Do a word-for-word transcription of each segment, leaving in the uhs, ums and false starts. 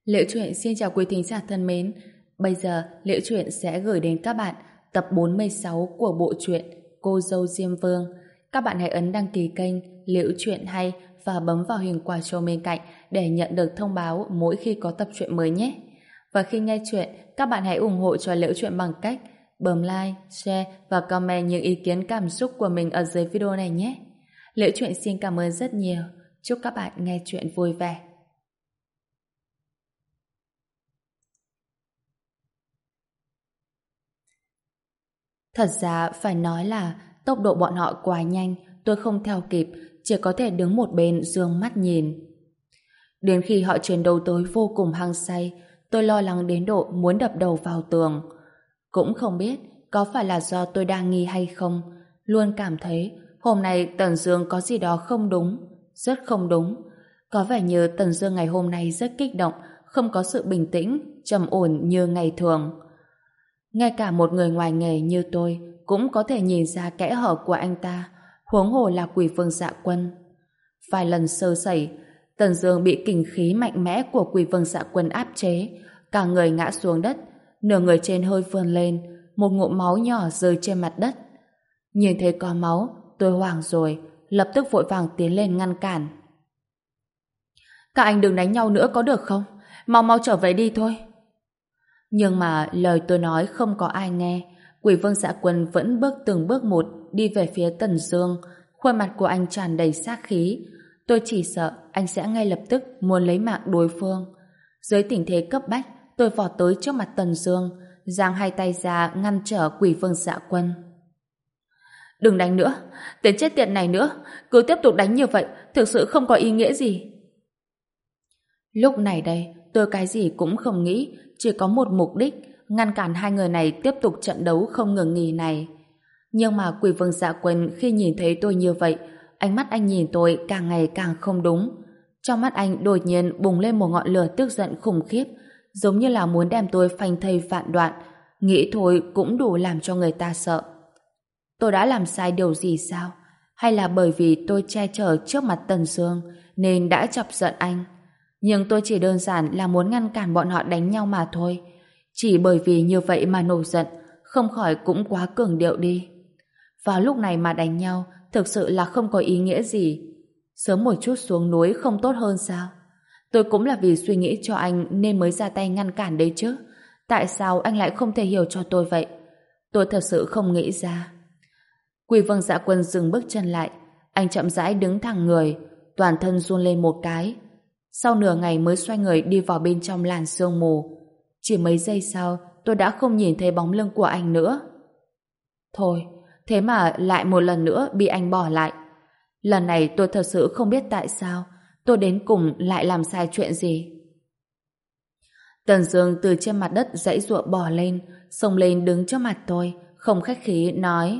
Liễu Chuyện xin chào quý thính giả thân mến. Bây giờ Liễu Chuyện sẽ gửi đến các bạn tập bốn mươi sáu của bộ truyện Cô dâu Diêm Vương. Các bạn hãy ấn đăng ký kênh Liễu Chuyện Hay và bấm vào hình quả chuông bên cạnh để nhận được thông báo mỗi khi có tập truyện mới nhé. Và khi nghe chuyện, các bạn hãy ủng hộ cho Liễu Chuyện bằng cách bấm like, share và comment những ý kiến cảm xúc của mình ở dưới video này nhé. Liễu Chuyện xin cảm ơn rất nhiều. Chúc các bạn nghe chuyện vui vẻ. Thật ra phải nói là tốc độ bọn họ quá nhanh, tôi không theo kịp, chỉ có thể đứng một bên dương mắt nhìn. Đến khi họ chiến đấu tới vô cùng hăng say, tôi lo lắng đến độ muốn đập đầu vào tường. Cũng không biết có phải là do tôi đa nghi hay không, luôn cảm thấy hôm nay Tần Dương có gì đó không đúng, rất không đúng. Có vẻ như Tần Dương ngày hôm nay rất kích động, không có sự bình tĩnh, trầm ổn như ngày thường. Ngay cả một người ngoài nghề như tôi cũng có thể nhìn ra kẽ hở của anh ta, huống hồ là Quỷ Vương Dạ Quân. Vài lần sơ sẩy, Tần Dương bị kình khí mạnh mẽ của Quỷ Vương Dạ Quân áp chế, cả người ngã xuống đất, nửa người trên hơi vươn lên, một ngụm máu nhỏ rơi trên mặt đất. Nhìn thấy có máu, tôi hoảng rồi, lập tức vội vàng tiến lên ngăn cản. Các anh đừng đánh nhau nữa có được không? Mau mau trở về đi thôi. Nhưng mà lời tôi nói không có ai nghe. Quỷ Vương Dạ Quân vẫn bước từng bước một đi về phía Tần Dương. Khuôn mặt của anh tràn đầy sát khí. Tôi chỉ sợ anh sẽ ngay lập tức muốn lấy mạng đối phương. Dưới tình thế cấp bách, tôi vọt tới trước mặt Tần Dương, giang hai tay ra ngăn trở Quỷ Vương Dạ Quân. Đừng đánh nữa, tên chết tiệt này nữa, cứ tiếp tục đánh như vậy thực sự không có ý nghĩa gì. Lúc này đây, tôi cái gì cũng không nghĩ, chỉ có một mục đích, ngăn cản hai người này tiếp tục trận đấu không ngừng nghỉ này. Nhưng mà Quỷ Vương Dạ Quân khi nhìn thấy tôi như vậy, ánh mắt anh nhìn tôi càng ngày càng không đúng. Trong mắt anh đột nhiên bùng lên một ngọn lửa tức giận khủng khiếp, giống như là muốn đem tôi phanh thây vạn đoạn, nghĩ thôi cũng đủ làm cho người ta sợ. Tôi đã làm sai điều gì sao? Hay là bởi vì tôi che chở trước mặt Tần Dương nên đã chọc giận anh? Nhưng tôi chỉ đơn giản là muốn ngăn cản bọn họ đánh nhau mà thôi. Chỉ bởi vì như vậy mà nổi giận, không khỏi cũng quá cường điệu đi. Vào lúc này mà đánh nhau, thực sự là không có ý nghĩa gì. Sớm một chút xuống núi không tốt hơn sao? Tôi cũng là vì suy nghĩ cho anh nên mới ra tay ngăn cản đấy chứ. Tại sao anh lại không thể hiểu cho tôi vậy? Tôi thật sự không nghĩ ra. Quỷ Vương Dạ Quân dừng bước chân lại. Anh chậm rãi đứng thẳng người, toàn thân run lên một cái. Sau nửa ngày mới xoay người đi vào bên trong làn sương mù. Chỉ mấy giây sau, tôi đã không nhìn thấy bóng lưng của anh nữa. Thôi, thế mà lại một lần nữa bị anh bỏ lại. Lần này tôi thật sự không biết tại sao tôi đến cùng lại làm sai chuyện gì. Tần Dương từ trên mặt đất giãy giụa bò lên, xông lên đứng trước mặt tôi, không khách khí nói: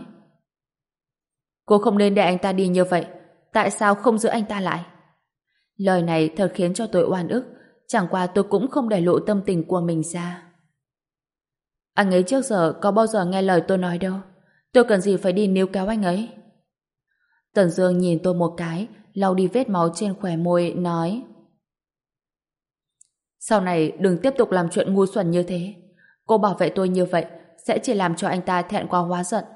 Cô không nên để anh ta đi như vậy, tại sao không giữ anh ta lại? Lời này thật khiến cho tôi oan ức, chẳng qua tôi cũng không để lộ tâm tình của mình ra. Anh ấy trước giờ có bao giờ nghe lời tôi nói đâu, tôi cần gì phải đi níu kéo anh ấy? Tần Dương nhìn tôi một cái, lau đi vết máu trên khóe môi, nói: Sau này đừng tiếp tục làm chuyện ngu xuẩn như thế. Cô bảo vệ tôi như vậy sẽ chỉ làm cho anh ta thẹn quá hóa giận.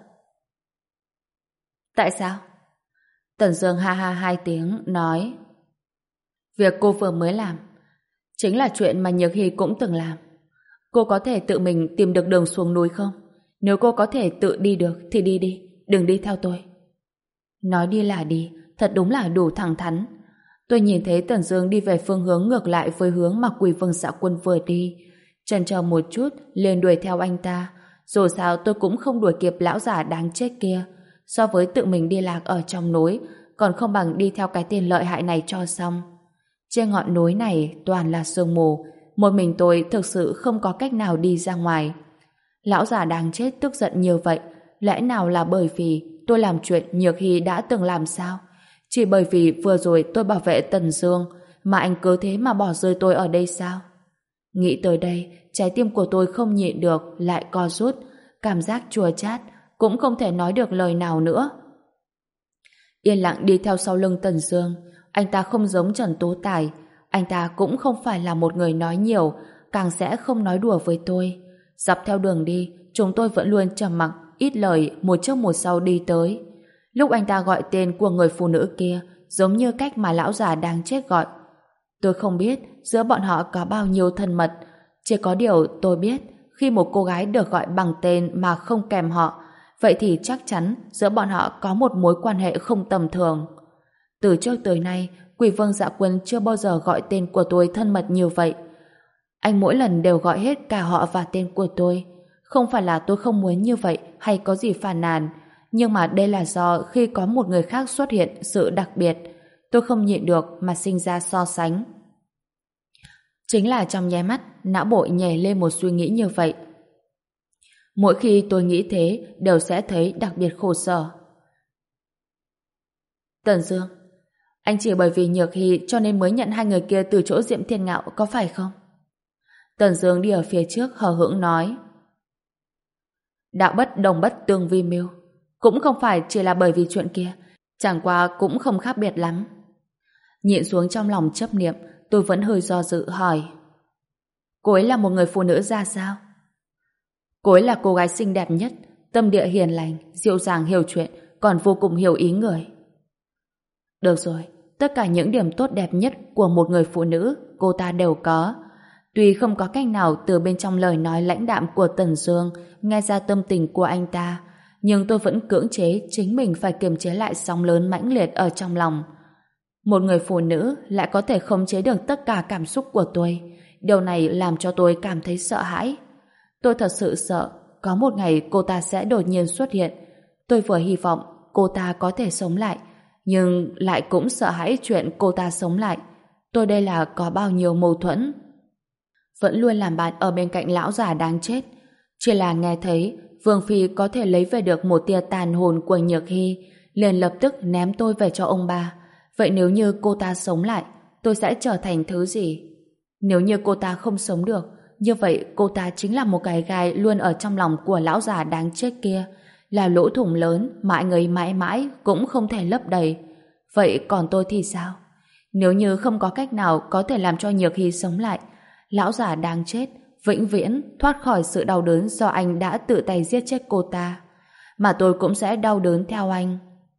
Tại sao? Tần Dương ha ha hai tiếng, nói: Việc cô vừa mới làm chính là chuyện mà Nhược Hy cũng từng làm. Cô có thể tự mình tìm được đường xuống núi không? Nếu cô có thể tự đi được thì đi đi, đừng đi theo tôi. Nói đi là đi, thật đúng là đủ thẳng thắn. Tôi nhìn thấy Tần Dương đi về phương hướng ngược lại với hướng mà Quỷ Vương Dạ Quân vừa đi, chần chờ một chút liền đuổi theo anh ta. Dù sao tôi cũng không đuổi kịp lão già đáng chết kia. So với tự mình đi lạc ở trong núi, còn không bằng đi theo cái tên lợi hại này cho xong. Trên ngọn núi này toàn là sương mù, một mình tôi thực sự không có cách nào đi ra ngoài. Lão già đáng chết tức giận như vậy, lẽ nào là bởi vì tôi làm chuyện Nhược Hy đã từng làm sao? Chỉ bởi vì vừa rồi tôi bảo vệ Tần Dương mà anh cứ thế mà bỏ rơi tôi ở đây sao? Nghĩ tới đây, trái tim của tôi không nhịn được lại co rút, cảm giác chua chát, cũng không thể nói được lời nào nữa. Yên lặng đi theo sau lưng Tần Dương, anh ta không giống Trần Tố Tài, Anh ta cũng không phải là một người nói nhiều, càng sẽ không nói đùa với tôi. Dọc theo đường đi, chúng tôi vẫn luôn trầm mặc, ít lời, một trước một sau đi tới. Lúc anh ta gọi tên của người phụ nữ kia, giống như cách mà lão già đang chết gọi. Tôi không biết giữa bọn họ có bao nhiêu thân mật, chỉ có điều tôi biết khi một cô gái được gọi bằng tên mà không kèm họ, vậy thì chắc chắn giữa bọn họ có một mối quan hệ không tầm thường. Từ trước tới nay, Quỷ Vương Dạ Quân chưa bao giờ gọi tên của tôi thân mật như vậy. Anh mỗi lần đều gọi hết cả họ và tên của tôi. Không phải là tôi không muốn như vậy hay có gì phàn nàn, nhưng mà đây là do khi có một người khác xuất hiện sự đặc biệt, tôi không nhịn được mà sinh ra so sánh. Chính là trong nháy mắt, não bộ nhảy lên một suy nghĩ như vậy. Mỗi khi tôi nghĩ thế, đều sẽ thấy đặc biệt khổ sở. Tần Dương, anh chỉ bởi vì Nhược Hy cho nên mới nhận hai người kia từ chỗ Diệm Thiên Ngạo, có phải không? Tần Dương đi ở phía trước hờ hững nói. Đạo bất đồng bất tương vi mưu, cũng không phải chỉ là bởi vì chuyện kia, chẳng qua cũng không khác biệt lắm. Nhịn xuống trong lòng chấp niệm, tôi vẫn hơi do dự hỏi. Cô ấy là một người phụ nữ ra sao? Cô ấy là cô gái xinh đẹp nhất, tâm địa hiền lành, dịu dàng hiểu chuyện, còn vô cùng hiểu ý người. Được rồi, tất cả những điểm tốt đẹp nhất của một người phụ nữ cô ta đều có. Tuy không có cách nào từ bên trong lời nói lãnh đạm của Tần Dương nghe ra tâm tình của anh ta, nhưng tôi vẫn cưỡng chế chính mình phải kiềm chế lại sóng lớn mãnh liệt ở trong lòng. Một người phụ nữ lại có thể khống chế được tất cả cảm xúc của tôi. Điều này làm cho tôi cảm thấy sợ hãi. Tôi thật sự sợ có một ngày cô ta sẽ đột nhiên xuất hiện. Tôi vừa hy vọng cô ta có thể sống lại, nhưng lại cũng sợ hãi chuyện cô ta sống lại. Tôi đây là có bao nhiêu mâu thuẫn. Vẫn luôn làm bạn ở bên cạnh lão già đáng chết. Chỉ là nghe thấy Vương Phi có thể lấy về được một tia tàn hồn của Nhược Hy, liền lập tức ném tôi về cho ông bà. Vậy nếu như cô ta sống lại, tôi sẽ trở thành thứ gì? Nếu như cô ta không sống được, như vậy cô ta chính là một cái gai luôn ở trong lòng của lão già đáng chết kia, là lỗ thủng lớn mà anh ấy mãi mãi cũng không thể lấp đầy. Vậy còn tôi thì sao? Nếu như không có cách nào có thể làm cho Nhược Hy sống lại, lão già đáng chết vĩnh viễn thoát khỏi sự đau đớn do anh đã tự tay giết chết cô ta, mà tôi cũng sẽ đau đớn theo anh.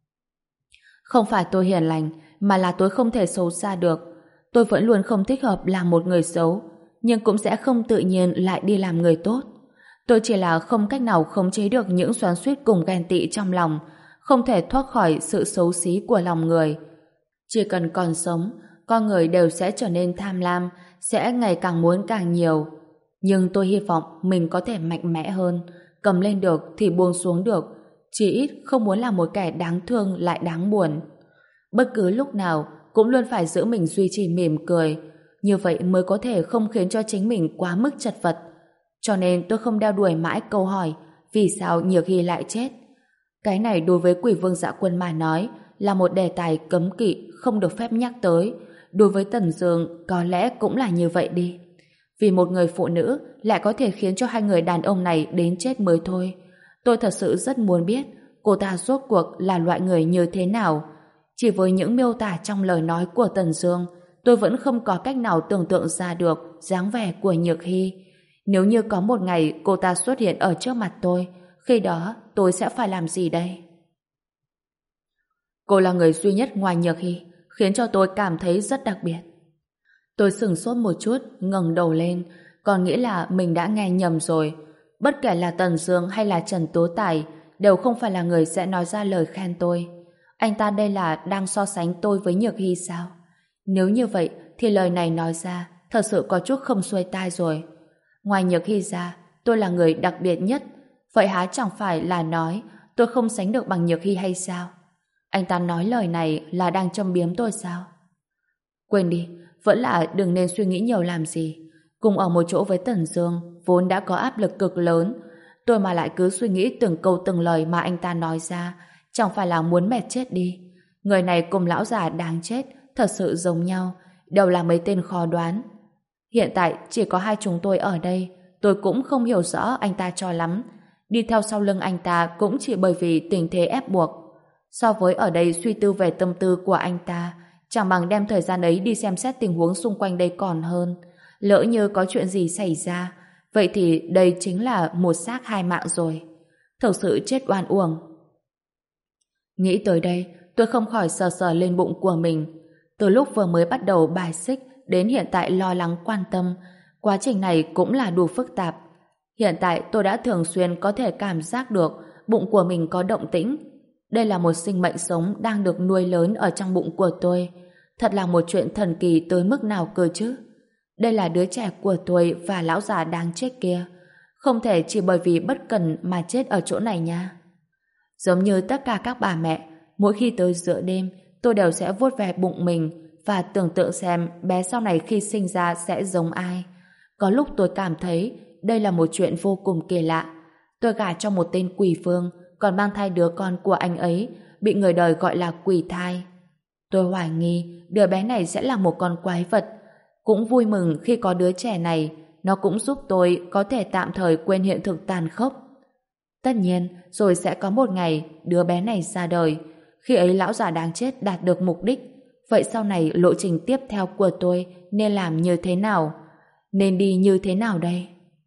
Không phải tôi hiền lành, mà là tôi không thể xấu xa được. Tôi vẫn luôn không thích hợp làm một người xấu, nhưng cũng sẽ không tự nhiên lại đi làm người tốt. Tôi chỉ là không cách nào khống chế được những xoắn xuýt cùng ghen tị trong lòng, không thể thoát khỏi sự xấu xí của lòng người. Chỉ cần còn sống, con người đều sẽ trở nên tham lam, sẽ ngày càng muốn càng nhiều. Nhưng tôi hy vọng mình có thể mạnh mẽ hơn, cầm lên được thì buông xuống được, chỉ ít không muốn là một kẻ đáng thương lại đáng buồn. Bất cứ lúc nào cũng luôn phải giữ mình duy trì mỉm cười, như vậy mới có thể không khiến cho chính mình quá mức chật vật. Cho nên tôi không đeo đuổi mãi câu hỏi vì sao Nhược Hy lại chết. Cái này đối với Quỷ Vương Dạ Quân mà nói là một đề tài cấm kỵ không được phép nhắc tới. Đối với Tần Dương có lẽ cũng là như vậy đi. Vì một người phụ nữ lại có thể khiến cho hai người đàn ông này đến chết mới thôi. Tôi thật sự rất muốn biết cô ta rốt cuộc là loại người như thế nào. Chỉ với những miêu tả trong lời nói của Tần Dương, tôi vẫn không có cách nào tưởng tượng ra được dáng vẻ của Nhược Hy. Nếu như có một ngày cô ta xuất hiện ở trước mặt tôi, khi đó tôi sẽ phải làm gì đây? Cô là người duy nhất ngoài Nhược Hy, khiến cho tôi cảm thấy rất đặc biệt. Tôi sửng sốt một chút, ngẩng đầu lên, còn nghĩ là mình đã nghe nhầm rồi. Bất kể là Tần Dương hay là Trần Tố Tài, đều không phải là người sẽ nói ra lời khen tôi. Anh ta đây là đang so sánh tôi với Nhược Hy sao? Nếu như vậy, thì lời này nói ra thật sự có chút không xuôi tai rồi. Ngoài Nhược Hy ra, tôi là người đặc biệt nhất. Vậy há chẳng phải là nói tôi không sánh được bằng Nhược Hy hay sao? Anh ta nói lời này là đang châm biếm tôi sao? Quên đi, vẫn là đừng nên suy nghĩ nhiều làm gì. Cùng ở một chỗ với Tần Dương vốn đã có áp lực cực lớn, tôi mà lại cứ suy nghĩ từng câu từng lời mà anh ta nói ra, chẳng phải là muốn mệt chết đi. Người này cùng lão già đáng chết thật sự giống nhau, đều là mấy tên khó đoán. Hiện tại chỉ có hai chúng tôi ở đây, tôi cũng không hiểu rõ anh ta cho lắm. Đi theo sau lưng anh ta cũng chỉ bởi vì tình thế ép buộc. So với ở đây suy tư về tâm tư của anh ta, chẳng bằng đem thời gian ấy đi xem xét tình huống xung quanh đây còn hơn. Lỡ như có chuyện gì xảy ra, vậy thì đây chính là một xác hai mạng rồi. Thực sự chết oan uổng. Nghĩ tới đây, tôi không khỏi sờ sờ lên bụng của mình. Từ lúc vừa mới bắt đầu bài xích đến hiện tại lo lắng quan tâm, quá trình này cũng là đủ phức tạp. Hiện tại tôi đã thường xuyên có thể cảm giác được bụng của mình có động tĩnh. Đây là một sinh mệnh sống đang được nuôi lớn ở trong bụng của tôi. Thật là một chuyện thần kỳ tới mức nào cơ chứ. Đây là đứa trẻ của tôi và lão già đang chết kia. Không thể chỉ bởi vì bất cần mà chết ở chỗ này nha. Giống như tất cả các bà mẹ, mỗi khi tới giữa đêm, tôi đều sẽ vuốt ve bụng mình và tưởng tượng xem bé sau này khi sinh ra sẽ giống ai. Có lúc tôi cảm thấy đây là một chuyện vô cùng kỳ lạ. Tôi gả cho một tên quỷ vương, còn mang thai đứa con của anh ấy, bị người đời gọi là quỷ thai. Tôi hoài nghi đứa bé này sẽ là một con quái vật. Cũng vui mừng khi có đứa trẻ này, nó cũng giúp tôi có thể tạm thời quên hiện thực tàn khốc. Tất nhiên, rồi sẽ có một ngày đứa bé này ra đời. Khi ấy lão già đáng chết đạt được mục đích. Vậy sau này lộ trình tiếp theo của tôi nên làm như thế nào? Nên đi như thế nào đây?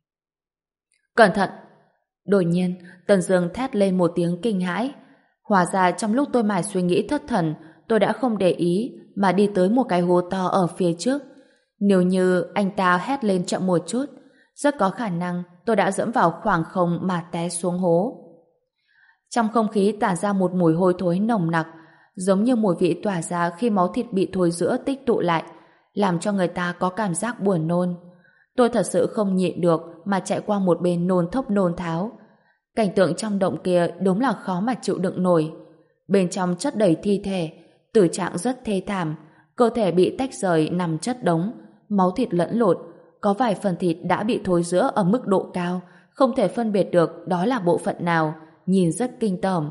Cẩn thận! Đột nhiên, Tần Dương thét lên một tiếng kinh hãi. Hóa ra trong lúc tôi mải suy nghĩ thất thần, tôi đã không để ý mà đi tới một cái hố to ở phía trước. Nếu như anh ta hét lên chậm một chút, rất có khả năng tôi đã dẫm vào khoảng không mà té xuống hố. Trong không khí tản ra một mùi hôi thối nồng nặc, giống như mùi vị tỏa ra khi máu thịt bị thối rữa tích tụ lại, làm cho người ta có cảm giác buồn nôn. Tôi thật sự không nhịn được mà chạy qua một bên nôn thốc nôn tháo. Cảnh tượng trong động kia đúng là khó mà chịu đựng nổi. Bên trong chất đầy thi thể, tử trạng rất thê thảm, cơ thể bị tách rời nằm chất đống, máu thịt lẫn lộn, có vài phần thịt đã bị thối rữa ở mức độ cao, không thể phân biệt được đó là bộ phận nào, nhìn rất kinh tởm.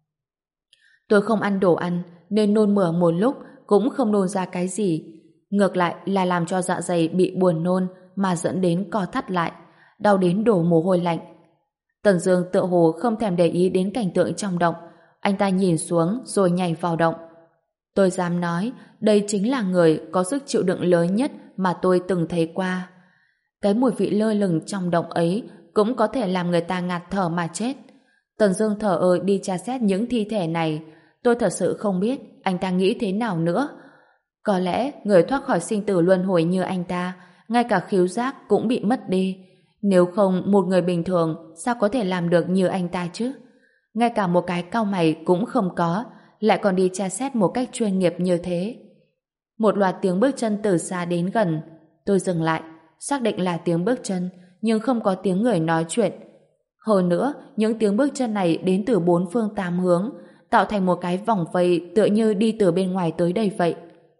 Tôi không ăn đồ ăn, nên nôn mửa một lúc cũng không nôn ra cái gì. Ngược lại là làm cho dạ dày bị buồn nôn mà dẫn đến co thắt lại, đau đến đổ mồ hôi lạnh. Tần Dương tựa hồ không thèm để ý đến cảnh tượng trong động, anh ta nhìn xuống rồi nhảy vào động. Tôi dám nói, đây chính là người có sức chịu đựng lớn nhất mà tôi từng thấy qua. Cái mùi vị lơ lửng trong động ấy cũng có thể làm người ta ngạt thở mà chết. Tần Dương thở ơ đi tra xét những thi thể này. Tôi thật sự không biết anh ta nghĩ thế nào nữa. Có lẽ người thoát khỏi sinh tử luân hồi như anh ta, ngay cả khứu giác cũng bị mất đi. Nếu không, một người bình thường sao có thể làm được như anh ta chứ? Ngay cả một cái cau mày cũng không có, lại còn đi tra xét một cách chuyên nghiệp như thế. Một loạt tiếng bước chân từ xa đến gần. Tôi dừng lại, xác định là tiếng bước chân, nhưng không có tiếng người nói chuyện. Hơn nữa, những tiếng bước chân này đến từ bốn phương tám hướng, tạo thành một cái vòng vây tựa như đi từ bên ngoài tới đây vậy.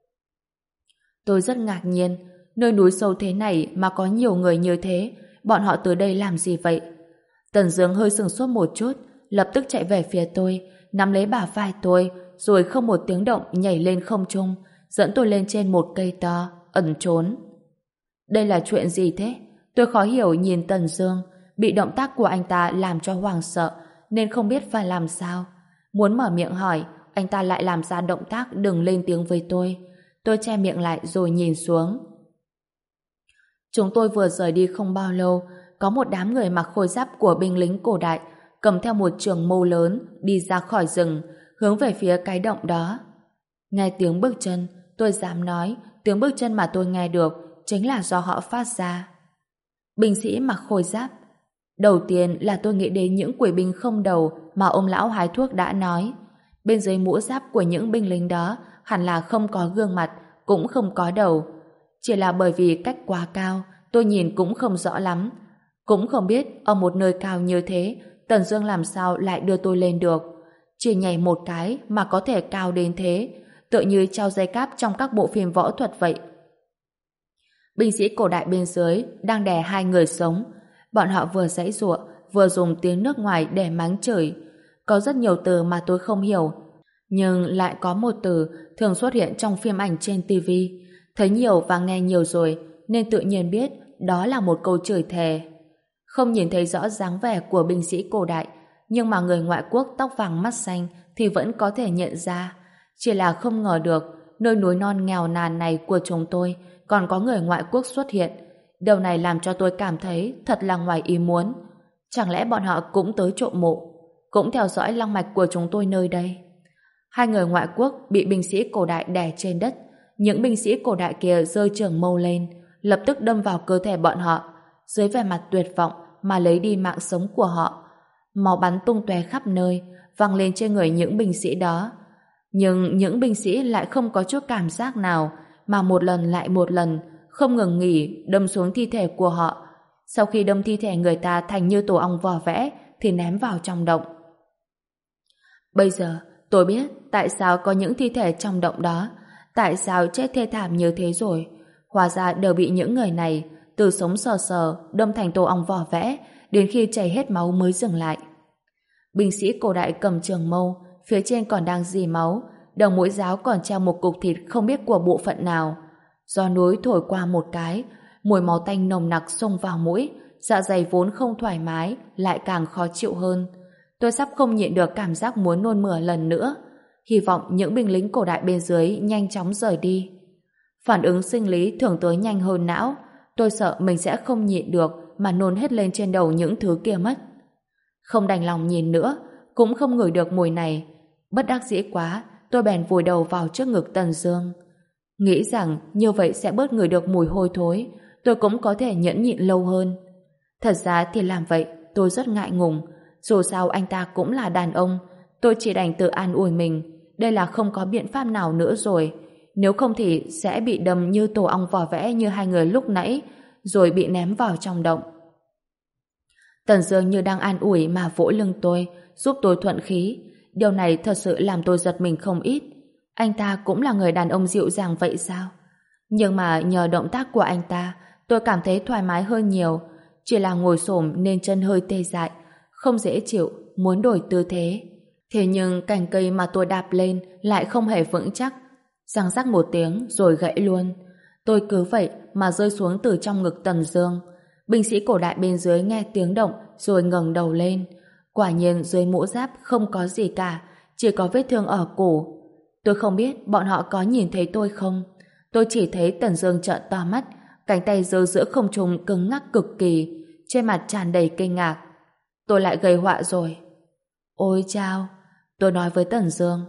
Tôi rất ngạc nhiên, nơi núi sâu thế này mà có nhiều người như thế, bọn họ tới đây làm gì vậy? Tần Dương hơi sửng sốt một chút, lập tức chạy về phía tôi, nắm lấy bả vai tôi, rồi không một tiếng động nhảy lên không trung, dẫn tôi lên trên một cây to, ẩn trốn. Đây là chuyện gì thế? Tôi khó hiểu nhìn Tần Dương, bị động tác của anh ta làm cho hoảng sợ, nên không biết phải làm sao. Muốn mở miệng hỏi, anh ta lại làm ra động tác đừng lên tiếng với tôi. Tôi che miệng lại rồi nhìn xuống. Chúng tôi vừa rời đi không bao lâu, có một đám người mặc khôi giáp của binh lính cổ đại, cầm theo một trường mâu lớn, đi ra khỏi rừng, hướng về phía cái động đó. Nghe tiếng bước chân, tôi dám nói, tiếng bước chân mà tôi nghe được chính là do họ phát ra. Binh sĩ mặc khôi giáp. Đầu tiên là tôi nghĩ đến những quỷ binh không đầu mà ông lão hái thuốc đã nói. Bên dưới mũ giáp của những binh lính đó hẳn là không có gương mặt, cũng không có đầu. Chỉ là bởi vì cách quá cao, tôi nhìn cũng không rõ lắm. Cũng không biết ở một nơi cao như thế, Tần Dương làm sao lại đưa tôi lên được. Chỉ nhảy một cái mà có thể cao đến thế, tựa như treo dây cáp trong các bộ phim võ thuật vậy. Binh sĩ cổ đại bên dưới đang đè hai người sống. Bọn họ vừa giãy giụa, vừa dùng tiếng nước ngoài để mắng chửi. Có rất nhiều từ mà tôi không hiểu, nhưng lại có một từ thường xuất hiện trong phim ảnh trên ti vi. Thấy nhiều và nghe nhiều rồi, nên tự nhiên biết đó là một câu chửi thề. Không nhìn thấy rõ dáng vẻ của binh sĩ cổ đại, nhưng mà người ngoại quốc tóc vàng mắt xanh thì vẫn có thể nhận ra. Chỉ là không ngờ được, nơi núi non nghèo nàn này của chúng tôi còn có người ngoại quốc xuất hiện. Điều này làm cho tôi cảm thấy thật là ngoài ý muốn. Chẳng lẽ bọn họ cũng tới trộm mộ, cũng theo dõi long mạch của chúng tôi nơi đây? Hai người ngoại quốc bị binh sĩ cổ đại đè trên đất. Những binh sĩ cổ đại kia giơ trường mâu lên, lập tức đâm vào cơ thể bọn họ, dưới vẻ mặt tuyệt vọng mà lấy đi mạng sống của họ. Máu bắn tung tóe khắp nơi, văng lên trên người những binh sĩ đó. Nhưng những binh sĩ lại không có chút cảm giác nào, mà một lần lại một lần không ngừng nghỉ đâm xuống thi thể của họ. Sau khi đâm thi thể người ta thành như tổ ong vò vẽ thì ném vào trong động. Bây giờ tôi biết tại sao có những thi thể trong động đó, tại sao chết thê thảm như thế rồi. Hóa ra đều bị những người này từ sống sờ sờ đâm thành tổ ong vò vẽ, đến khi chảy hết máu mới dừng lại. Binh sĩ cổ đại cầm trường mâu, phía trên còn đang rỉ máu, đầu mũi giáo còn treo một cục thịt không biết của bộ phận nào. Gió núi thổi qua một cái, mùi máu tanh nồng nặc xông vào mũi, dạ dày vốn không thoải mái lại càng khó chịu hơn. Tôi sắp không nhịn được cảm giác muốn nôn mửa lần nữa. Hy vọng những binh lính cổ đại bên dưới nhanh chóng rời đi. Phản ứng sinh lý thường tới nhanh hơn não. Tôi sợ mình sẽ không nhịn được mà nôn hết lên trên đầu những thứ kia mất. Không đành lòng nhìn nữa, cũng không ngửi được mùi này. Bất đắc dĩ quá, tôi bèn vùi đầu vào trước ngực Tần Dương. Nghĩ rằng như vậy sẽ bớt ngửi được mùi hôi thối, tôi cũng có thể nhẫn nhịn lâu hơn. Thật ra thì làm vậy tôi rất ngại ngùng. Dù sao anh ta cũng là đàn ông, tôi chỉ đành tự an ủi mình. Đây là không có biện pháp nào nữa rồi. Nếu không thì sẽ bị đâm như tổ ong vò vẽ như hai người lúc nãy, rồi bị ném vào trong động. Tần Dương như đang an ủi mà vỗ lưng tôi, giúp tôi thuận khí. Điều này thật sự làm tôi giật mình không ít. Anh ta cũng là người đàn ông dịu dàng vậy sao? Nhưng mà nhờ động tác của anh ta, tôi cảm thấy thoải mái hơn nhiều. Chỉ là ngồi xổm nên chân hơi tê dại, không dễ chịu, muốn đổi tư thế. Thế nhưng cành cây mà tôi đạp lên lại không hề vững chắc. Răng rắc một tiếng rồi gãy luôn. Tôi cứ vậy mà rơi xuống từ trong ngực Tần Dương. Binh sĩ cổ đại bên dưới nghe tiếng động rồi ngẩng đầu lên. Quả nhiên dưới mũ giáp không có gì cả, chỉ có vết thương ở cổ. Tôi không biết bọn họ có nhìn thấy tôi không. Tôi chỉ thấy Tần Dương trợn to mắt, cánh tay giơ giữa không trung cứng ngắc cực kỳ, trên mặt tràn đầy kinh ngạc. Tôi lại gây họa rồi. Ôi chao, tôi nói với Tần Dương.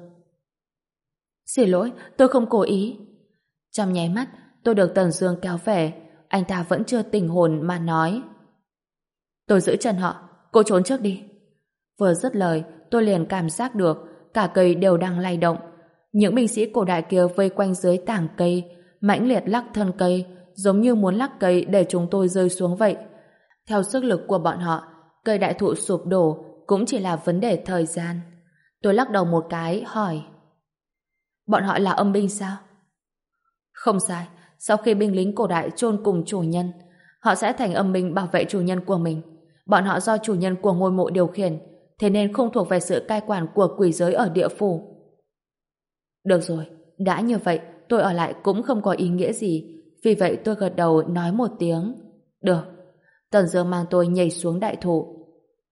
Xin lỗi, tôi không cố ý. Trong nháy mắt, tôi được Tần Dương kéo về, anh ta vẫn chưa tỉnh hồn mà nói. Tôi giữ chân họ, cô trốn trước đi. Vừa dứt lời, tôi liền cảm giác được cả cây đều đang lay động. Những binh sĩ cổ đại kia vây quanh dưới tảng cây, mãnh liệt lắc thân cây, giống như muốn lắc cây để chúng tôi rơi xuống vậy. Theo sức lực của bọn họ, cây đại thụ sụp đổ cũng chỉ là vấn đề thời gian. Tôi lắc đầu một cái, hỏi. Bọn họ là âm binh sao? Không sai, sau khi binh lính cổ đại chôn cùng chủ nhân, họ sẽ thành âm binh bảo vệ chủ nhân của mình. Bọn họ do chủ nhân của ngôi mộ điều khiển, thế nên không thuộc về sự cai quản của quỷ giới ở địa phủ. Được rồi, đã như vậy, tôi ở lại cũng không có ý nghĩa gì. Vì vậy tôi gật đầu nói một tiếng. Được. Tần Dương mang tôi nhảy xuống đại thụ.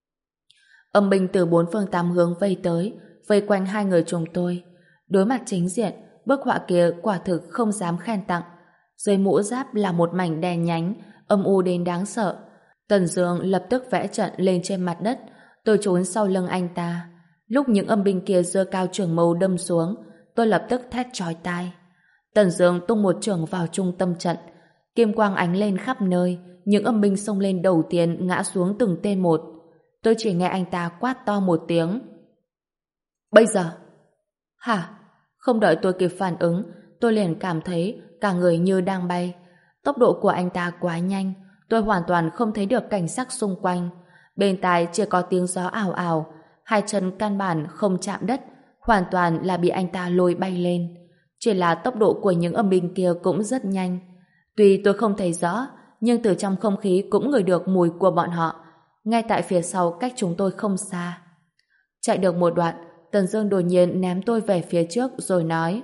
Âm binh từ bốn phương tám hướng vây tới, vây quanh hai người chúng tôi. Đối mặt chính diện, bức họa kia quả thực không dám khen tặng. Dưới mũ giáp là một mảnh đen nhánh, âm u đến đáng sợ. Tần Dương lập tức vẽ trận lên trên mặt đất. Tôi trốn sau lưng anh ta. Lúc những âm binh kia giơ cao trường mâu đâm xuống, tôi lập tức thét chói tai. Tần Dương tung một chưởng vào trung tâm trận. Kim quang ánh lên khắp nơi, những âm binh xông lên đầu tiên ngã xuống từng tên một. Tôi chỉ nghe anh ta quát to một tiếng. Bây giờ! Hả? Không đợi tôi kịp phản ứng, tôi liền cảm thấy cả người như đang bay. Tốc độ của anh ta quá nhanh, tôi hoàn toàn không thấy được cảnh sắc xung quanh. Bên tai chỉ có tiếng gió ào ào, hai chân căn bản không chạm đất, hoàn toàn là bị anh ta lôi bay lên. Chỉ là tốc độ của những âm binh kia cũng rất nhanh. Tuy tôi không thấy rõ, nhưng từ trong không khí cũng ngửi được mùi của bọn họ, ngay tại phía sau cách chúng tôi không xa. Chạy được một đoạn, Tần Dương đột nhiên ném tôi về phía trước rồi nói.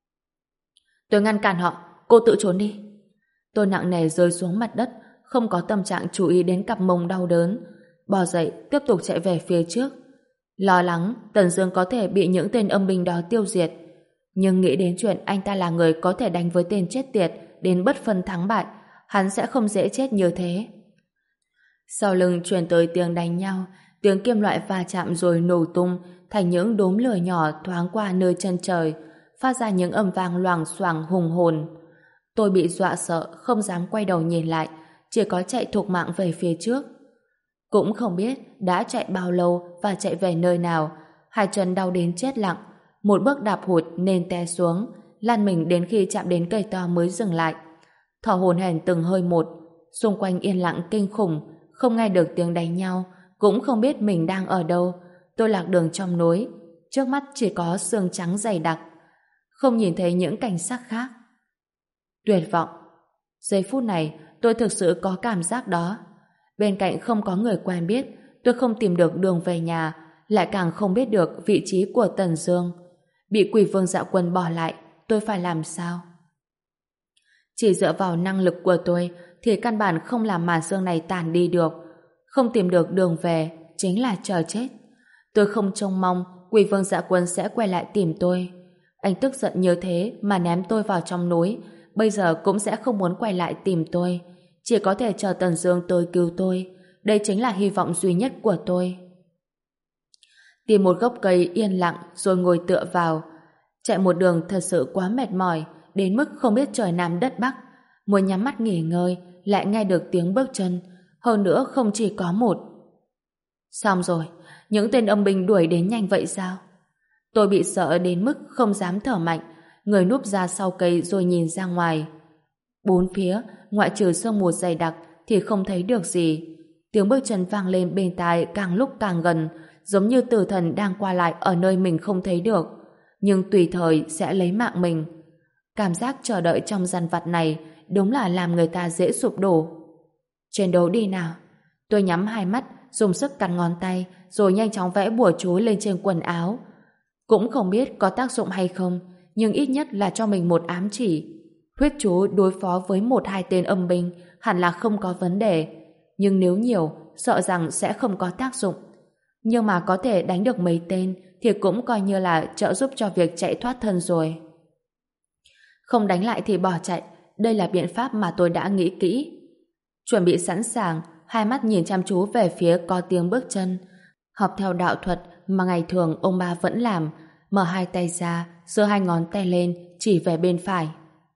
Tôi ngăn cản họ, cô tự trốn đi. Tôi nặng nề rơi xuống mặt đất, không có tâm trạng chú ý đến cặp mông đau đớn. Bò dậy, tiếp tục chạy về phía trước. Lo lắng, Tần Dương có thể bị những tên âm binh đó tiêu diệt. Nhưng nghĩ đến chuyện anh ta là người có thể đánh với tên chết tiệt đến bất phân thắng bại, hắn sẽ không dễ chết như thế. Sau lưng truyền tới tiếng đánh nhau, tiếng kim loại va chạm rồi nổ tung thành những đốm lửa nhỏ thoáng qua nơi chân trời, phát ra những âm vang loảng xoảng hùng hồn. Tôi bị dọa sợ, không dám quay đầu nhìn lại, chỉ có chạy thục mạng về phía trước. Cũng không biết đã chạy bao lâu và chạy về nơi nào, hai chân đau đến chết lặng, một bước đạp hụt nên té xuống, lăn mình đến khi chạm đến cây to mới dừng lại. Thở hổn hển từng hơi một, xung quanh yên lặng kinh khủng, không nghe được tiếng đánh nhau, cũng không biết mình đang ở đâu. Tôi lạc đường trong núi, trước mắt chỉ có sương trắng dày đặc, không nhìn thấy những cảnh sắc khác. Tuyệt vọng. Giây phút này, tôi thực sự có cảm giác đó. Bên cạnh không có người quen biết, tôi không tìm được đường về nhà, lại càng không biết được vị trí của Tần Dương. Bị Quỷ Vương Dạ Quân bỏ lại, tôi phải làm sao? Chỉ dựa vào năng lực của tôi thì căn bản không làm màn sương này tàn đi được. Không tìm được đường về chính là chờ chết. Tôi không trông mong Quỷ Vương Dạ Quân sẽ quay lại tìm tôi. Anh tức giận như thế mà ném tôi vào trong núi, bây giờ cũng sẽ không muốn quay lại tìm tôi. Chỉ có thể chờ Tần Dương tới cứu tôi. Đây chính là hy vọng duy nhất của tôi. Tìm một gốc cây yên lặng rồi ngồi tựa vào. Chạy một đường thật sự quá mệt mỏi, đến mức không biết trời Nam đất Bắc. Muốn nhắm mắt nghỉ ngơi, lại nghe được tiếng bước chân. Hơn nữa không chỉ có một. Xong rồi, những tên âm binh đuổi đến nhanh vậy sao? Tôi bị sợ đến mức không dám thở mạnh, người núp ra sau cây rồi nhìn ra ngoài. Bốn phía, ngoại trừ sương mù dày đặc thì không thấy được gì. Tiếng bước chân vang lên bên tai càng lúc càng gần, giống như tử thần đang qua lại ở nơi mình không thấy được, nhưng tùy thời sẽ lấy mạng mình. Cảm giác chờ đợi trong dằn vặt này đúng là làm người ta dễ sụp đổ. Chiến đấu đi nào. Tôi nhắm hai mắt, dùng sức cắn ngón tay, rồi nhanh chóng vẽ bùa chú lên trên quần áo. Cũng không biết có tác dụng hay không, nhưng ít nhất là cho mình một ám chỉ. Huyết chú đối phó với một hai tên âm binh hẳn là không có vấn đề, nhưng nếu nhiều, sợ rằng sẽ không có tác dụng. Nhưng mà có thể đánh được mấy tên thì cũng coi như là trợ giúp cho việc chạy thoát thân rồi. Không đánh lại thì bỏ chạy, đây là biện pháp mà tôi đã nghĩ kỹ. Chuẩn bị sẵn sàng, hai mắt nhìn chăm chú về phía có tiếng bước chân. Học theo đạo thuật mà ngày thường ông ba vẫn làm, mở hai tay ra, giơ hai ngón tay lên, chỉ về bên phải.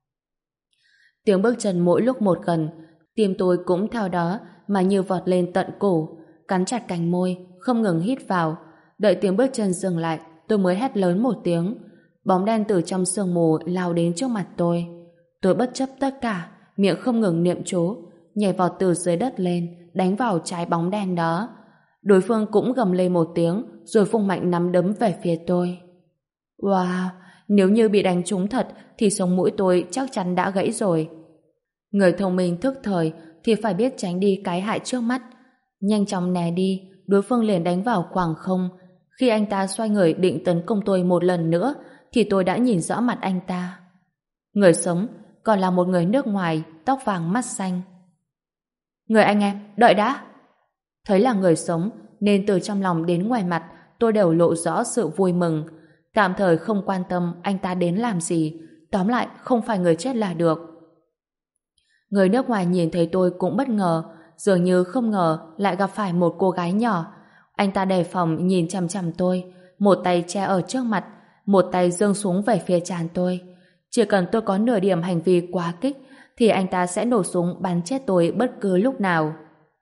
Tiếng bước chân mỗi lúc một gần, tim tôi cũng theo đó mà như vọt lên tận cổ, cắn chặt cánh môi, không ngừng hít vào. Đợi tiếng bước chân dừng lại, tôi mới hét lớn một tiếng. Bóng đen từ trong sương mù lao đến trước mặt tôi. Tôi bất chấp tất cả, miệng không ngừng niệm chú, nhảy vọt từ dưới đất lên, đánh vào trái bóng đen đó. Đối phương cũng gầm lên một tiếng, rồi vung mạnh nắm đấm về phía tôi. Wow, nếu như bị đánh trúng thật thì sống mũi tôi chắc chắn đã gãy rồi. Người thông minh thức thời thì phải biết tránh đi cái hại trước mắt. Nhanh chóng né đi, đối phương liền đánh vào khoảng không. Khi anh ta xoay người định tấn công tôi một lần nữa thì tôi đã nhìn rõ mặt anh ta. Người sống còn là một người nước ngoài, tóc vàng mắt xanh. Người anh em, đợi đã. Thấy là người sống nên từ trong lòng đến ngoài mặt tôi đều lộ rõ sự vui mừng. Tạm thời không quan tâm anh ta đến làm gì, tóm lại không phải người chết là được. Người nước ngoài nhìn thấy tôi cũng bất ngờ, dường như không ngờ lại gặp phải một cô gái nhỏ. Anh ta đề phòng nhìn chằm chằm tôi, một tay che ở trước mặt, một tay giương xuống về phía trán tôi. Chỉ cần tôi có nửa điểm hành vi quá kích thì anh ta sẽ nổ súng bắn chết tôi bất cứ lúc nào.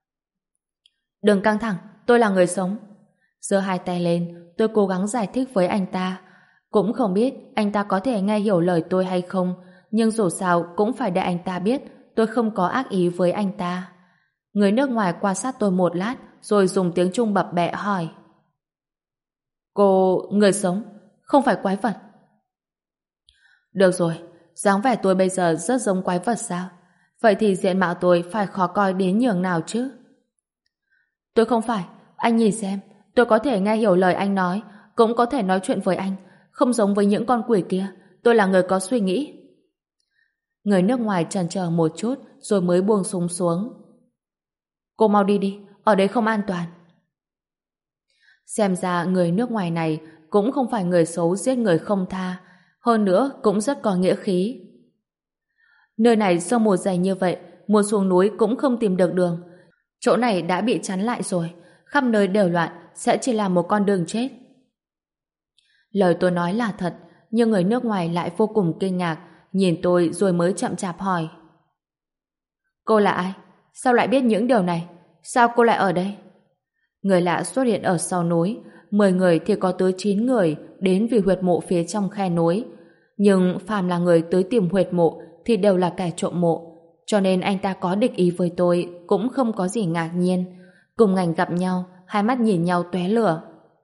Đừng căng thẳng, tôi là người sống. Giơ hai tay lên, tôi cố gắng giải thích với anh ta. Cũng không biết anh ta có thể nghe hiểu lời tôi hay không, nhưng dù sao cũng phải để anh ta biết tôi không có ác ý với anh ta. Người nước ngoài quan sát tôi một lát, rồi dùng tiếng Trung bập bẹ hỏi. Cô, người sống, không phải quái vật. Được rồi, dáng vẻ tôi bây giờ rất giống quái vật sao? Vậy thì diện mạo tôi phải khó coi đến nhường nào chứ? Tôi không phải, anh nhìn xem, tôi có thể nghe hiểu lời anh nói, cũng có thể nói chuyện với anh, không giống với những con quỷ kia, tôi là người có suy nghĩ. Người nước ngoài chần chờ một chút rồi mới buông súng xuống. Cô mau đi đi, ở đây không an toàn. Xem ra người nước ngoài này cũng không phải người xấu giết người không tha, hơn nữa cũng rất có nghĩa khí. Nơi này sương mù dày như vậy, muốn xuống núi cũng không tìm được đường. Chỗ này đã bị chắn lại rồi, khắp nơi đều loạn, sẽ chỉ là một con đường chết. Lời tôi nói là thật, nhưng người nước ngoài lại vô cùng kinh ngạc, nhìn tôi rồi mới chậm chạp hỏi. Cô là ai? Sao lại biết những điều này? Sao cô lại ở đây? Người lạ xuất hiện ở sau núi, mười người thì có tới chín người đến vì huyệt mộ phía trong khe núi. Nhưng phàm là người tới tìm huyệt mộ thì đều là kẻ trộm mộ, cho nên anh ta có địch ý với tôi cũng không có gì ngạc nhiên. Cùng ngành gặp nhau, hai mắt nhìn nhau tóe lửa.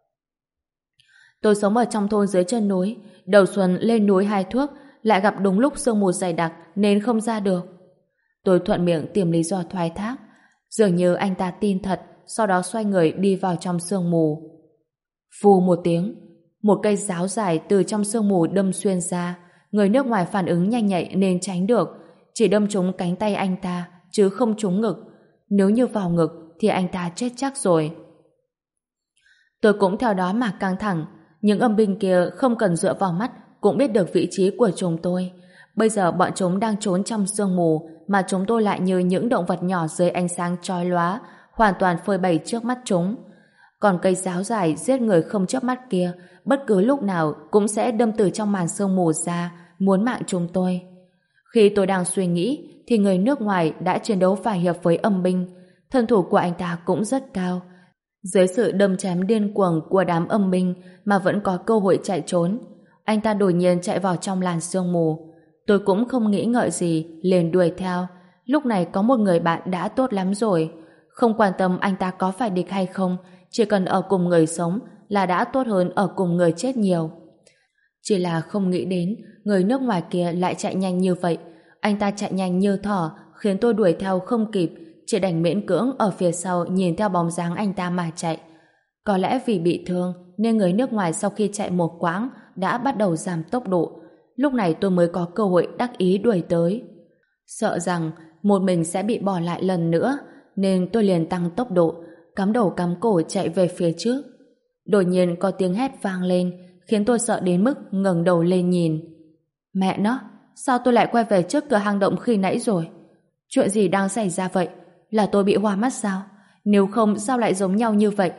Tôi sống ở trong thôn dưới chân núi, đầu xuân lên núi hai thước, lại gặp đúng lúc sương mù dày đặc nên không ra được. Tôi thuận miệng tìm lý do thoái thác, dường như anh ta tin thật, sau đó xoay người đi vào trong sương mù. Vù một tiếng, một cây giáo dài từ trong sương mù đâm xuyên ra. Người nước ngoài phản ứng nhanh nhạy nên tránh được, chỉ đâm trúng cánh tay anh ta chứ không trúng ngực. Nếu như vào ngực thì anh ta chết chắc rồi. Tôi cũng theo đó mà căng thẳng. Những âm binh kia không cần dựa vào mắt cũng biết được vị trí của chúng tôi. Bây giờ bọn chúng đang trốn trong sương mù, mà chúng tôi lại như những động vật nhỏ dưới ánh sáng chói lóa, hoàn toàn phơi bày trước mắt chúng. Còn cây giáo dài giết người không chớp mắt kia, bất cứ lúc nào cũng sẽ đâm từ trong màn sương mù ra, muốn mạng chúng tôi. Khi tôi đang suy nghĩ, thì người nước ngoài đã chiến đấu phải hiệp với âm binh. Thân thủ của anh ta cũng rất cao. Dưới sự đâm chém điên cuồng của đám âm binh mà vẫn có cơ hội chạy trốn. Anh ta đột nhiên chạy vào trong làn sương mù. Tôi cũng không nghĩ ngợi gì, liền đuổi theo. Lúc này có một người bạn đã tốt lắm rồi. Không quan tâm anh ta có phải địch hay không, chỉ cần ở cùng người sống là đã tốt hơn ở cùng người chết nhiều. Chỉ là không nghĩ đến người nước ngoài kia lại chạy nhanh như vậy. Anh ta chạy nhanh như thỏ, khiến tôi đuổi theo không kịp, chỉ đành miễn cưỡng ở phía sau nhìn theo bóng dáng anh ta mà chạy. Có lẽ vì bị thương nên người nước ngoài sau khi chạy một quãng đã bắt đầu giảm tốc độ. Lúc này tôi mới có cơ hội đắc ý đuổi tới. Sợ rằng một mình sẽ bị bỏ lại lần nữa nên tôi liền tăng tốc độ, cắm đầu cắm cổ chạy về phía trước. Đột nhiên có tiếng hét vang lên, khiến tôi sợ đến mức ngẩng đầu lên nhìn. Mẹ nó, sao tôi lại quay về trước cửa hang động khi nãy rồi? Chuyện gì đang xảy ra vậy? Là tôi bị hoa mắt sao? Nếu không sao lại giống nhau như vậy?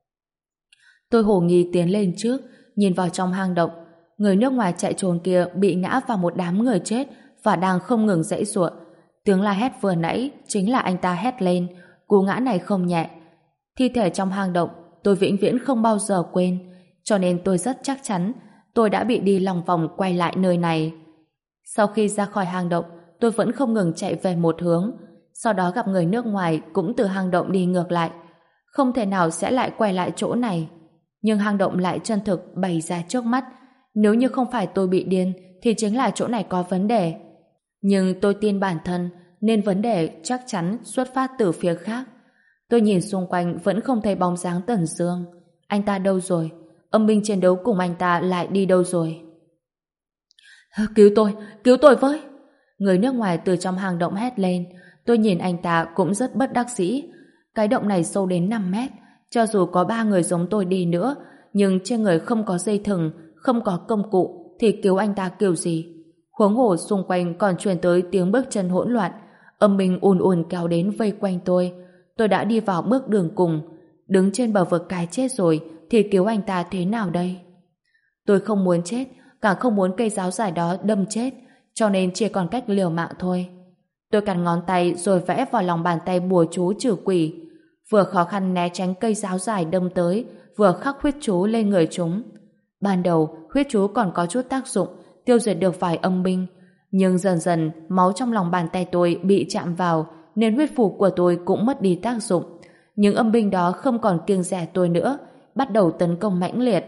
Tôi hồ nghi tiến lên trước, nhìn vào trong hang động. Người nước ngoài chạy trốn kia bị ngã vào một đám người chết và đang không ngừng giãy giụa. Tiếng la hét vừa nãy chính là anh ta hét lên, cú ngã này không nhẹ. Thi thể trong hang động tôi vĩnh viễn không bao giờ quên, cho nên tôi rất chắc chắn tôi đã bị đi lòng vòng quay lại nơi này. Sau khi ra khỏi hang động, tôi vẫn không ngừng chạy về một hướng, sau đó gặp người nước ngoài cũng từ hang động đi ngược lại. Không thể nào sẽ lại quay lại chỗ này. Nhưng hang động lại chân thực bày ra trước mắt. Nếu như không phải tôi bị điên thì chính là chỗ này có vấn đề. Nhưng tôi tin bản thân nên vấn đề chắc chắn xuất phát từ phía khác. Tôi nhìn xung quanh vẫn không thấy bóng dáng Tần Dương. Anh ta đâu rồi? Âm binh chiến đấu cùng anh ta lại đi đâu rồi? Cứu tôi! Cứu tôi với! Người nước ngoài từ trong hang động hét lên. Tôi nhìn anh ta cũng rất bất đắc dĩ. Cái động này sâu đến năm mét. Cho dù có ba người giống tôi đi nữa, nhưng trên người không có dây thừng, không có công cụ, thì cứu anh ta kiểu gì? Huống hồ xung quanh còn truyền tới tiếng bước chân hỗn loạn. Âm binh ùn ùn kéo đến vây quanh tôi. Tôi đã đi vào bước đường cùng. Đứng trên bờ vực cái chết rồi thì cứu anh ta thế nào đây? Tôi không muốn chết, càng không muốn cây giáo dài đó đâm chết, cho nên chỉ còn cách liều mạng thôi. Tôi cắn ngón tay rồi vẽ vào lòng bàn tay bùa chú trừ quỷ, vừa khó khăn né tránh cây giáo dài đâm tới, vừa khắc huyết chú lên người chúng. Ban đầu huyết chú còn có chút tác dụng, tiêu diệt được vài âm binh, nhưng dần dần máu trong lòng bàn tay tôi bị chạm vào nên huyết phủ của tôi cũng mất đi tác dụng. Những âm binh đó không còn kiêng dè tôi nữa, bắt đầu tấn công mãnh liệt.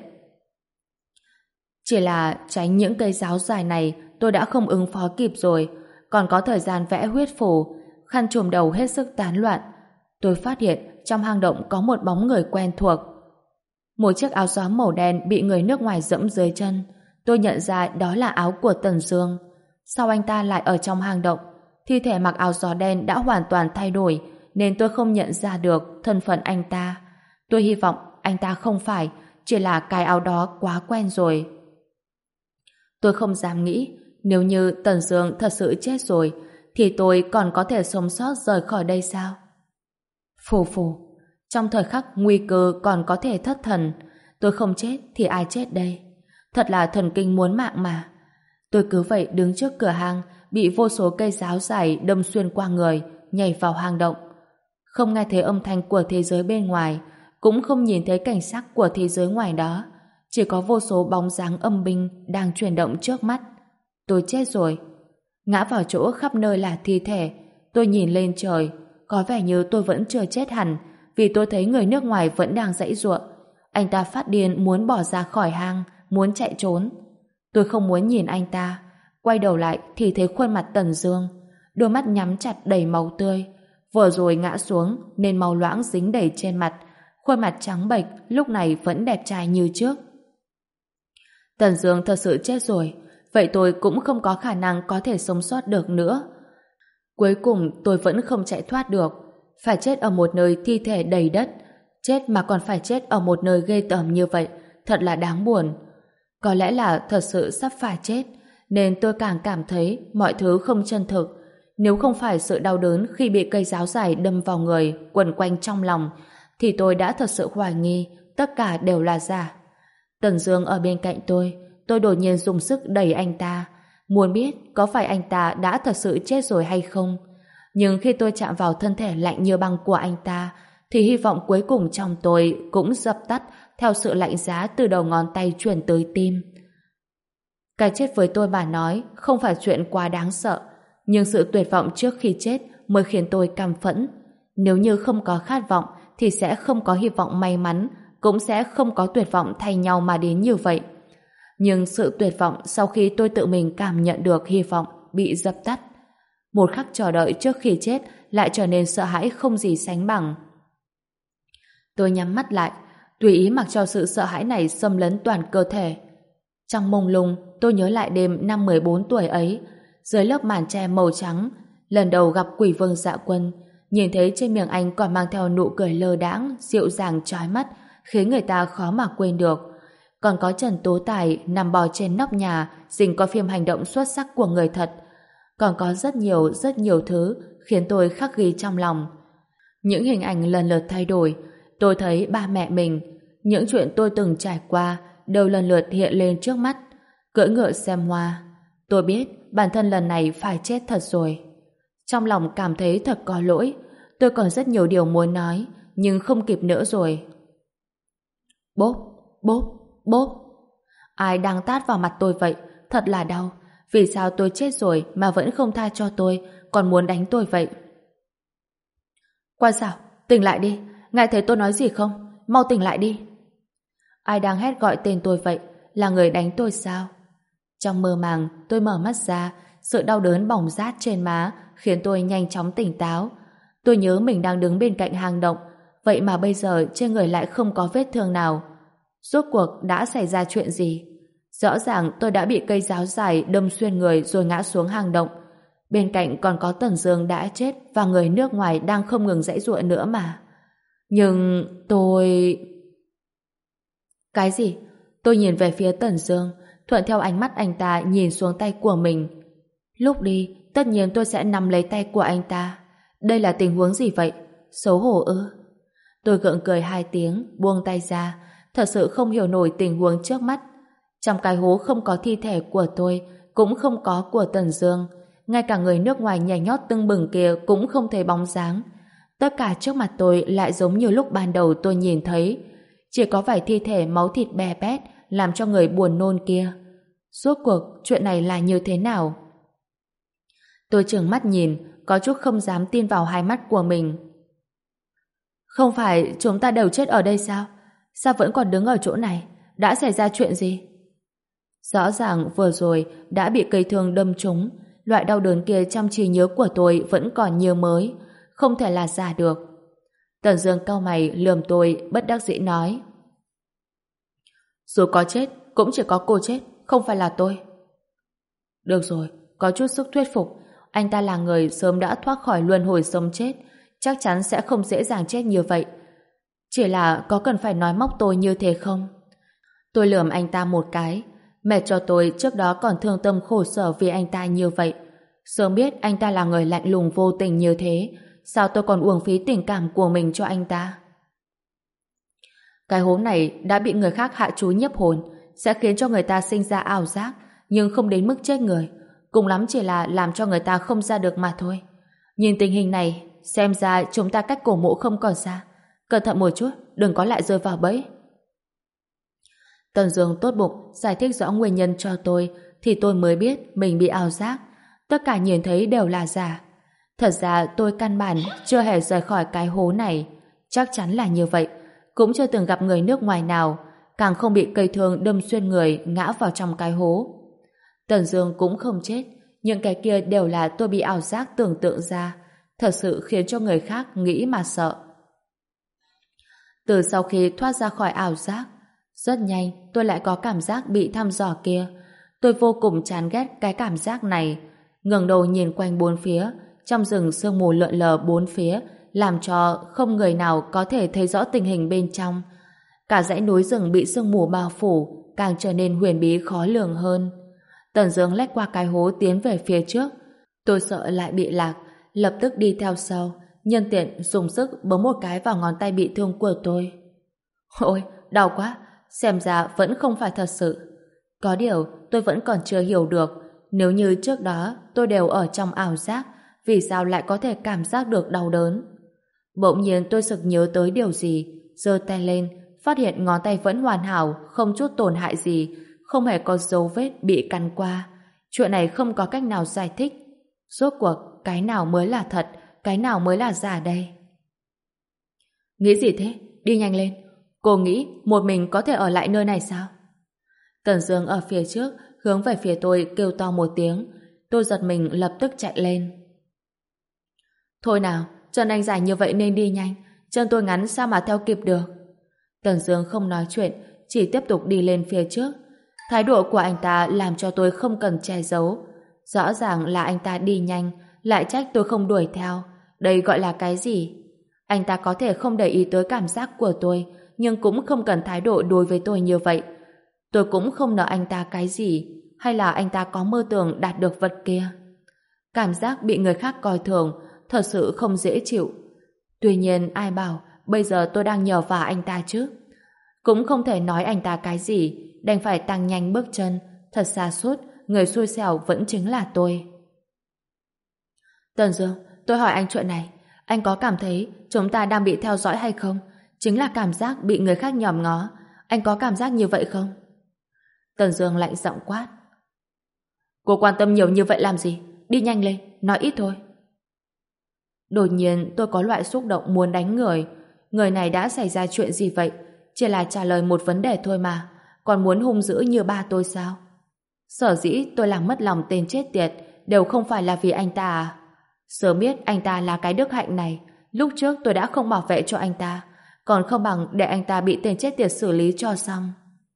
Chỉ là tránh những cây giáo dài này tôi đã không ứng phó kịp rồi, còn có thời gian vẽ huyết phủ, khăn trùm đầu hết sức tán loạn. Tôi phát hiện trong hang động có một bóng người quen thuộc. Một chiếc áo gió màu đen bị người nước ngoài dẫm dưới chân. Tôi nhận ra đó là áo của Tần Dương. Sao anh ta lại ở trong hang động? Thi thể mặc áo gió đen đã hoàn toàn thay đổi, nên tôi không nhận ra được thân phận anh ta. Tôi hy vọng anh ta không phải, chỉ là cái áo đó quá quen rồi. Tôi không dám nghĩ, nếu như Tần Dương thật sự chết rồi, thì tôi còn có thể sống sót rời khỏi đây sao? Phù phù, trong thời khắc nguy cơ còn có thể thất thần, tôi không chết thì ai chết đây? Thật là thần kinh muốn mạng mà. Tôi cứ vậy đứng trước cửa hang, bị vô số cây giáo dài đâm xuyên qua người, nhảy vào hang động. Không nghe thấy âm thanh của thế giới bên ngoài, cũng không nhìn thấy cảnh sắc của thế giới ngoài đó, chỉ có vô số bóng dáng âm binh đang chuyển động trước mắt. Tôi chết rồi. Ngã vào chỗ khắp nơi là thi thể. Tôi nhìn lên trời, có vẻ như tôi vẫn chưa chết hẳn, vì tôi thấy người nước ngoài vẫn đang giãy giụa. Anh ta phát điên muốn bỏ ra khỏi hang, muốn chạy trốn. Tôi không muốn nhìn anh ta. Quay đầu lại thì thấy khuôn mặt Tần Dương, đôi mắt nhắm chặt đầy máu tươi. Vừa rồi ngã xuống nên máu loãng dính đầy trên mặt. Khuôn mặt trắng bệch lúc này vẫn đẹp trai như trước. Tần Dương thật sự chết rồi, vậy tôi cũng không có khả năng có thể sống sót được nữa. Cuối cùng tôi vẫn không chạy thoát được, phải chết ở một nơi thi thể đầy đất. Chết mà còn phải chết ở một nơi ghê tởm như vậy, thật là đáng buồn. Có lẽ là thật sự sắp phải chết, nên tôi càng cảm thấy mọi thứ không chân thực. Nếu không phải sự đau đớn khi bị cây giáo dài đâm vào người quẩn quanh trong lòng, thì tôi đã thật sự hoài nghi tất cả đều là giả. Tần Dương ở bên cạnh tôi, tôi đột nhiên dùng sức đẩy anh ta, muốn biết có phải anh ta đã thật sự chết rồi hay không. Nhưng khi tôi chạm vào thân thể lạnh như băng của anh ta, thì hy vọng cuối cùng trong tôi cũng dập tắt theo sự lạnh giá từ đầu ngón tay truyền tới tim. Cái chết với tôi mà nói không phải chuyện quá đáng sợ, nhưng sự tuyệt vọng trước khi chết mới khiến tôi căm phẫn. Nếu như không có khát vọng thì sẽ không có hy vọng may mắn, cũng sẽ không có tuyệt vọng thay nhau mà đến như vậy. Nhưng sự tuyệt vọng sau khi tôi tự mình cảm nhận được hy vọng bị dập tắt. Một khắc chờ đợi trước khi chết lại trở nên sợ hãi không gì sánh bằng. Tôi nhắm mắt lại, tùy ý mặc cho sự sợ hãi này xâm lấn toàn cơ thể. Trong mông lung, tôi nhớ lại đêm năm mười bốn tuổi ấy, dưới lớp màn tre màu trắng, lần đầu gặp Quỷ Vương Dạ Quân, nhìn thấy trên miệng anh còn mang theo nụ cười lơ đãng, dịu dàng chói mắt, khiến người ta khó mà quên được. Còn có Trần Tố Tài nằm bò trên nóc nhà, dình coi phim hành động xuất sắc của người thật. Còn có rất nhiều, rất nhiều thứ khiến tôi khắc ghi trong lòng. Những hình ảnh lần lượt thay đổi, tôi thấy ba mẹ mình, những chuyện tôi từng trải qua đều lần lượt hiện lên trước mắt. Cưỡi ngựa xem hoa, tôi biết bản thân lần này phải chết thật rồi. Trong lòng cảm thấy thật có lỗi. Tôi còn rất nhiều điều muốn nói, nhưng không kịp nữa rồi. Bốp, bốp, bốp. Ai đang tát vào mặt tôi vậy? Thật là đau. Vì sao tôi chết rồi mà vẫn không tha cho tôi, còn muốn đánh tôi vậy? Quan Sảo, tỉnh lại đi. Ngài thấy tôi nói gì không? Mau tỉnh lại đi. Ai đang hét gọi tên tôi vậy? Là người đánh tôi sao? Trong mơ màng, tôi mở mắt ra, sự đau đớn bỏng rát trên má khiến tôi nhanh chóng tỉnh táo. Tôi nhớ mình đang đứng bên cạnh hang động, vậy mà bây giờ trên người lại không có vết thương nào. Rốt cuộc đã xảy ra chuyện gì? Rõ ràng tôi đã bị cây giáo dài đâm xuyên người rồi ngã xuống hang động. Bên cạnh còn có Tần Dương đã chết và người nước ngoài đang không ngừng giãy giụa nữa mà. Nhưng tôi... Cái gì? Tôi nhìn về phía Tần Dương, thuận theo ánh mắt anh ta nhìn xuống tay của mình. Lúc đi, tất nhiên tôi sẽ nắm lấy tay của anh ta. Đây là tình huống gì vậy? Xấu hổ ư? Tôi gượng cười hai tiếng, buông tay ra, thật sự không hiểu nổi tình huống trước mắt. Trong cái hố không có thi thể của tôi, cũng không có của Tần Dương. Ngay cả người nước ngoài nhảy nhót tưng bừng kia cũng không thấy bóng dáng. Tất cả trước mặt tôi lại giống như lúc ban đầu tôi nhìn thấy. Chỉ có vài thi thể máu thịt bè bét làm cho người buồn nôn kia. Rốt cuộc chuyện này là như thế nào? Tôi trừng mắt nhìn, có chút không dám tin vào hai mắt của mình. Không phải chúng ta đều chết ở đây sao? Sao vẫn còn đứng ở chỗ này? Đã xảy ra chuyện gì? Rõ ràng vừa rồi đã bị cây thương đâm trúng. Loại đau đớn kia trong trí nhớ của tôi vẫn còn như mới, không thể là giả được. Tần Dương cau mày lườm tôi, bất đắc dĩ nói: Dù có chết cũng chỉ có cô chết, không phải là tôi. Được rồi, có chút sức thuyết phục. Anh ta là người sớm đã thoát khỏi luân hồi sống chết, chắc chắn sẽ không dễ dàng chết như vậy. Chỉ là có cần phải nói móc tôi như thế không? Tôi lườm anh ta một cái. Mẹ cho tôi trước đó còn thương tâm khổ sở vì anh ta như vậy. Sớm biết anh ta là người lạnh lùng vô tình như thế, sao tôi còn uổng phí tình cảm của mình cho anh ta? Cái hố này đã bị người khác hạ chú nhiếp hồn, sẽ khiến cho người ta sinh ra ảo giác, nhưng không đến mức chết người. Cùng lắm chỉ là làm cho người ta không ra được mà thôi. Nhìn tình hình này, xem ra chúng ta cách cổ mộ không còn xa. Cẩn thận một chút, đừng có lại rơi vào bẫy. Tần Dương tốt bụng giải thích rõ nguyên nhân cho tôi, thì tôi mới biết mình bị ảo giác. Tất cả nhìn thấy đều là giả. Thật ra tôi căn bản chưa hề rời khỏi cái hố này. Chắc chắn là như vậy. Cũng chưa từng gặp người nước ngoài nào, càng không bị cây thương đâm xuyên người ngã vào trong cái hố. Tần Dương cũng không chết. Những cái kia đều là tôi bị ảo giác tưởng tượng ra, thật sự khiến cho người khác nghĩ mà sợ. Từ sau khi thoát ra khỏi ảo giác, rất nhanh tôi lại có cảm giác bị thăm dò kia. Tôi vô cùng chán ghét cái cảm giác này. Ngẩng đầu nhìn quanh bốn phía, trong rừng sương mù lượn lờ bốn phía, làm cho không người nào có thể thấy rõ tình hình bên trong. Cả dãy núi rừng bị sương mù bao phủ, càng trở nên huyền bí khó lường hơn. Tần Dương lách qua cái hố tiến về phía trước. Tôi sợ lại bị lạc, lập tức đi theo sau, nhân tiện dùng sức bấm một cái vào ngón tay bị thương của tôi. Ôi, đau quá, xem ra vẫn không phải thật sự. Có điều tôi vẫn còn chưa hiểu được, nếu như trước đó tôi đều ở trong ảo giác, vì sao lại có thể cảm giác được đau đớn? Bỗng nhiên tôi sực nhớ tới điều gì, giơ tay lên, phát hiện ngón tay vẫn hoàn hảo, không chút tổn hại gì, không hề có dấu vết bị cắn qua. Chuyện này không có cách nào giải thích. Rốt cuộc, cái nào mới là thật, cái nào mới là giả đây? Nghĩ gì thế? Đi nhanh lên. Cô nghĩ một mình có thể ở lại nơi này sao? Tần Dương ở phía trước, hướng về phía tôi kêu to một tiếng. Tôi giật mình lập tức chạy lên. Thôi nào, chân anh dài như vậy nên đi nhanh. Chân tôi ngắn sao mà theo kịp được? Tần Dương không nói chuyện, chỉ tiếp tục đi lên phía trước. Thái độ của anh ta làm cho tôi không cần che giấu. Rõ ràng là anh ta đi nhanh, lại trách tôi không đuổi theo. Đây gọi là cái gì? Anh ta có thể không để ý tới cảm giác của tôi, nhưng cũng không cần thái độ đối với tôi như vậy. Tôi cũng không nợ anh ta cái gì, hay là anh ta có mơ tưởng đạt được vật kia. Cảm giác bị người khác coi thường thật sự không dễ chịu. Tuy nhiên ai bảo bây giờ tôi đang nhờ vả anh ta chứ? Cũng không thể nói anh ta cái gì, đành phải tăng nhanh bước chân. Thật xa sút, người xui xẻo vẫn chính là tôi. Tần Dương, tôi hỏi anh chuyện này, anh có cảm thấy chúng ta đang bị theo dõi hay không? Chính là cảm giác bị người khác nhòm ngó. Anh có cảm giác như vậy không? Tần Dương lạnh giọng quát. Cô quan tâm nhiều như vậy làm gì? Đi nhanh lên, nói ít thôi. Đột nhiên tôi có loại xúc động muốn đánh người. Người này đã xảy ra chuyện gì vậy? Chỉ là trả lời một vấn đề thôi mà, còn muốn hung dữ như ba tôi sao? Sở dĩ tôi làm mất lòng tên chết tiệt đều không phải là vì anh ta à? Sớm biết anh ta là cái đức hạnh này, lúc trước tôi đã không bảo vệ cho anh ta, còn không bằng để anh ta bị tên chết tiệt xử lý cho xong.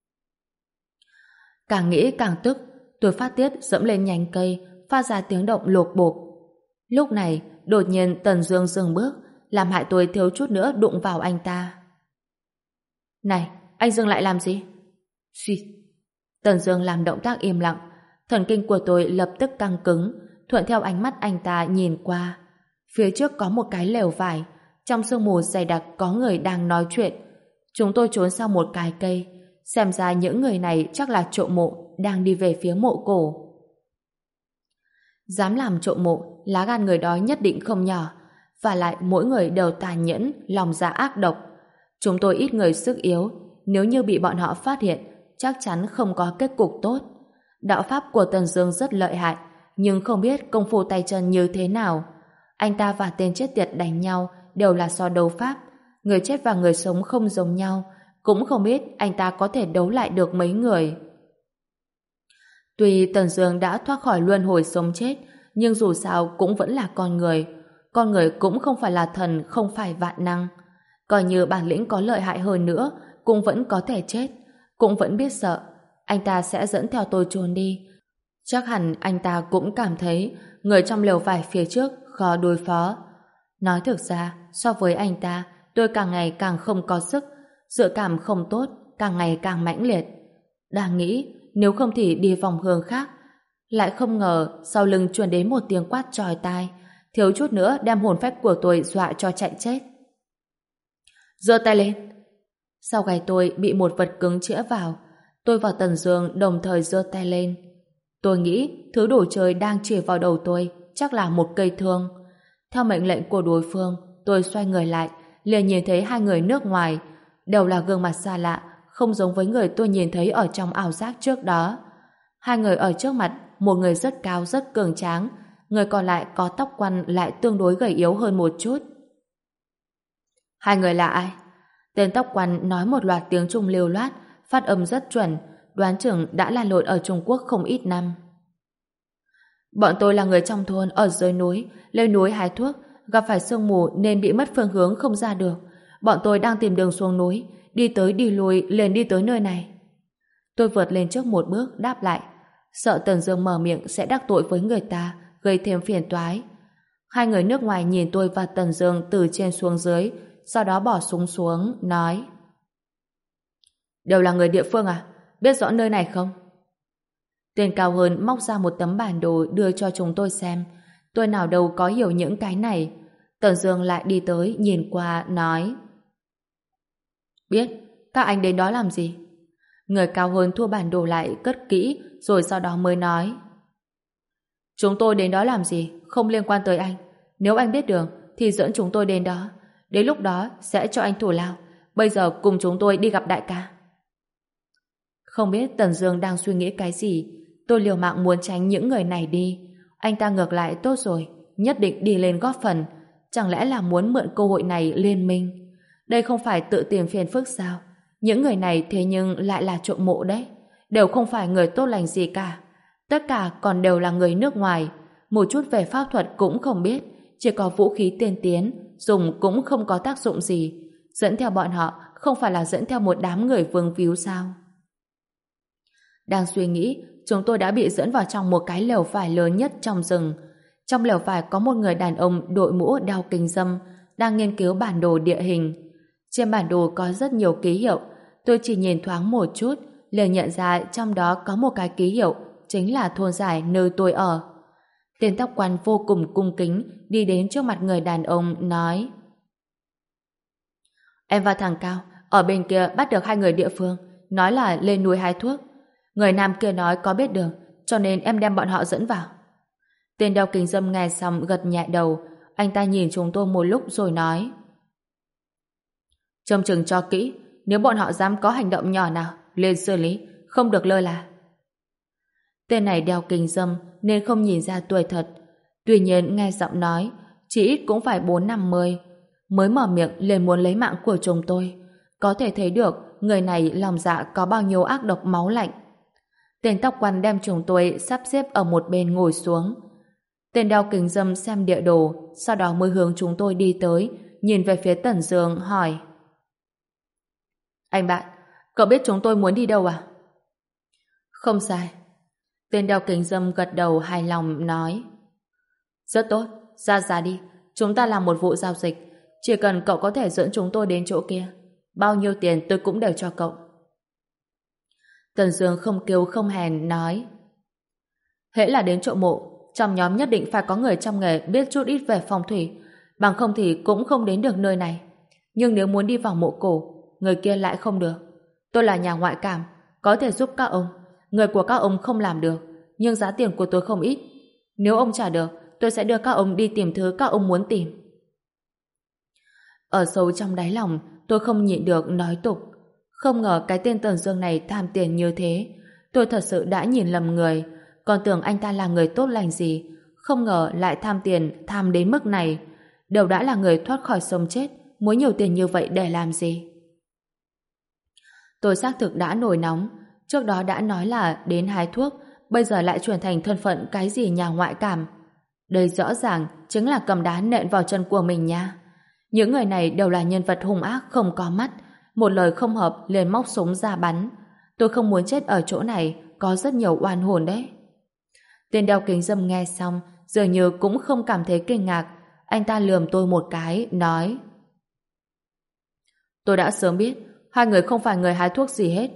Càng nghĩ càng tức, tôi phát tiết dẫm lên nhánh cây, phát ra tiếng động lộp bộp. Lúc này, đột nhiên Tần Dương dừng bước, làm hại tôi thiếu chút nữa đụng vào anh ta. Này, anh dừng lại làm gì? Suýt. Tần Dương làm động tác im lặng, thần kinh của tôi lập tức căng cứng, thuận theo ánh mắt anh ta nhìn qua. Phía trước có một cái lều vải, trong sương mù dày đặc có người đang nói chuyện. Chúng tôi trốn sau một cái cây, xem ra những người này chắc là trộm mộ đang đi về phía mộ cổ. Dám làm trộm mộ, lá gan người đó nhất định không nhỏ, và lại mỗi người đều tàn nhẫn, lòng dạ ác độc. Chúng tôi ít người sức yếu, nếu như bị bọn họ phát hiện, chắc chắn không có kết cục tốt. Đạo pháp của Tần Dương rất lợi hại, nhưng không biết công phu tay chân như thế nào. Anh ta và tên chết tiệt đánh nhau đều là do đấu pháp, người chết và người sống không giống nhau, cũng không biết anh ta có thể đấu lại được mấy người. Tuy Tần Dương đã thoát khỏi luân hồi sống chết, nhưng dù sao cũng vẫn là con người. Con người cũng không phải là thần, không phải vạn năng. Coi như bản lĩnh có lợi hại hơn nữa, cũng vẫn có thể chết, cũng vẫn biết sợ. Anh ta sẽ dẫn theo tôi trốn đi. Chắc hẳn anh ta cũng cảm thấy người trong lều vải phía trước khó đối phó. Nói thực ra, so với anh ta, tôi càng ngày càng không có sức, dự cảm không tốt, càng ngày càng mãnh liệt. Đang nghĩ, nếu không thì đi vòng hướng khác. Lại không ngờ sau lưng truyền đến một tiếng quát chói tai, thiếu chút nữa đem hồn phách của tôi dọa cho chạy chết. Giơ tay lên! Sau gáy tôi bị một vật cứng chĩa vào. Tôi và Tần Dương đồng thời giơ tay lên. Tôi nghĩ thứ đồ chơi đang chĩa vào đầu tôi chắc là một cây thương. Theo mệnh lệnh của đối phương, tôi xoay người lại, liền nhìn thấy hai người nước ngoài, đều là gương mặt xa lạ, không giống với người tôi nhìn thấy ở trong ảo giác trước đó. Hai người ở trước mặt, một người rất cao rất cường tráng, người còn lại có tóc quăn lại tương đối gầy yếu hơn một chút. Hai người là ai? Tên tóc quăn nói một loạt tiếng Trung lưu loát, phát âm rất chuẩn, đoán chừng đã lan lộn ở Trung Quốc không ít năm. Bọn tôi là người trong thôn ở dưới núi, lên núi hái thuốc, gặp phải sương mù nên bị mất phương hướng không ra được. Bọn tôi đang tìm đường xuống núi, đi tới đi lui liền đi tới nơi này. Tôi vượt lên trước một bước đáp lại, sợ Tần Dương mở miệng sẽ đắc tội với người ta, gây thêm phiền toái. Hai người nước ngoài nhìn tôi và Tần Dương từ trên xuống dưới, sau đó bỏ súng xuống, nói: Đều là người địa phương à? Biết rõ nơi này không? Tên cao hơn móc ra một tấm bản đồ đưa cho chúng tôi xem. Tôi nào đâu có hiểu những cái này. Tần Dương lại đi tới nhìn qua nói: Biết, các anh đến đó làm gì? Người cao hơn thua bản đồ lại cất kỹ rồi sau đó mới nói: Chúng tôi đến đó làm gì không liên quan tới anh. Nếu anh biết đường thì dẫn chúng tôi đến đó. Đến lúc đó sẽ cho anh thủ lao. Bây giờ cùng chúng tôi đi gặp đại ca. Không biết Tần Dương đang suy nghĩ cái gì. Tôi liều mạng muốn tránh những người này đi. Anh ta ngược lại tốt rồi, nhất định đi lên góp phần. Chẳng lẽ là muốn mượn cơ hội này liên minh? Đây không phải tự tìm phiền phức sao? Những người này thế nhưng lại là trộm mộ đấy. Đều không phải người tốt lành gì cả. Tất cả còn đều là người nước ngoài. Một chút về pháp thuật cũng không biết. Chỉ có vũ khí tiên tiến, dùng cũng không có tác dụng gì. Dẫn theo bọn họ không phải là dẫn theo một đám người vương víu sao? Đang suy nghĩ, chúng tôi đã bị dẫn vào trong một cái lều vải lớn nhất trong rừng. Trong lều vải có một người đàn ông đội mũ đeo kính râm, đang nghiên cứu bản đồ địa hình. Trên bản đồ có rất nhiều ký hiệu, tôi chỉ nhìn thoáng một chút, liền nhận ra trong đó có một cái ký hiệu, chính là thôn giải nơi tôi ở. Tên tóc quăn vô cùng cung kính đi đến trước mặt người đàn ông nói: Em và thằng Cao ở bên kia bắt được hai người địa phương, nói là lên núi hái thuốc. Người nam kia nói có biết đường, cho nên em đem bọn họ dẫn vào. Tên đeo kính râm nghe xong gật nhẹ đầu. Anh ta nhìn chúng tôi một lúc rồi nói: Trông chừng cho kỹ, nếu bọn họ dám có hành động nhỏ nào lên xử lý, không được lơ là. Tên này đeo kính râm nên không nhìn ra tuổi thật. Tuy nhiên nghe giọng nói chỉ ít cũng phải bốn năm mươi. Mới mở miệng liền muốn lấy mạng của chúng tôi. Có thể thấy được người này lòng dạ có bao nhiêu ác độc máu lạnh. Tên tóc quăn đem chúng tôi sắp xếp ở một bên ngồi xuống. Tên đeo kính râm xem địa đồ, sau đó mới hướng chúng tôi đi tới, nhìn về phía Tần Dương hỏi: Anh bạn, cậu biết chúng tôi muốn đi đâu à? Không sai. Tên đeo kính râm gật đầu hài lòng nói: Rất tốt, ra ra đi. Chúng ta làm một vụ giao dịch. Chỉ cần cậu có thể dẫn chúng tôi đến chỗ kia, bao nhiêu tiền tôi cũng đều cho cậu. Tần Dương không kêu không hèn nói: Hễ là đến chỗ mộ, trong nhóm nhất định phải có người trong nghề biết chút ít về phong thủy, bằng không thì cũng không đến được nơi này. Nhưng nếu muốn đi vào mộ cổ, người kia lại không được. Tôi là nhà ngoại cảm, có thể giúp các ông. Người của các ông không làm được, nhưng giá tiền của tôi không ít. Nếu ông trả được, tôi sẽ đưa các ông đi tìm thứ các ông muốn tìm. Ở sâu trong đáy lòng, tôi không nhịn được nói tục. Không ngờ cái tên Tần Dương này tham tiền như thế. Tôi thật sự đã nhìn lầm người, còn tưởng anh ta là người tốt lành gì. Không ngờ lại tham tiền, tham đến mức này. Đều đã là người thoát khỏi sống chết, muốn nhiều tiền như vậy để làm gì? Tôi xác thực đã nổi nóng. Trước đó đã nói là đến hái thuốc, bây giờ lại chuyển thành thân phận cái gì nhà ngoại cảm. Đây rõ ràng chính là cầm đá nện vào chân của mình nha. Những người này đều là nhân vật hung ác không có mắt, một lời không hợp liền móc súng ra bắn. Tôi không muốn chết ở chỗ này, có rất nhiều oan hồn đấy. Tên đeo kính râm nghe xong dường như cũng không cảm thấy kinh ngạc. Anh ta lườm tôi một cái, nói: Tôi đã sớm biết hai người không phải người hái thuốc gì hết.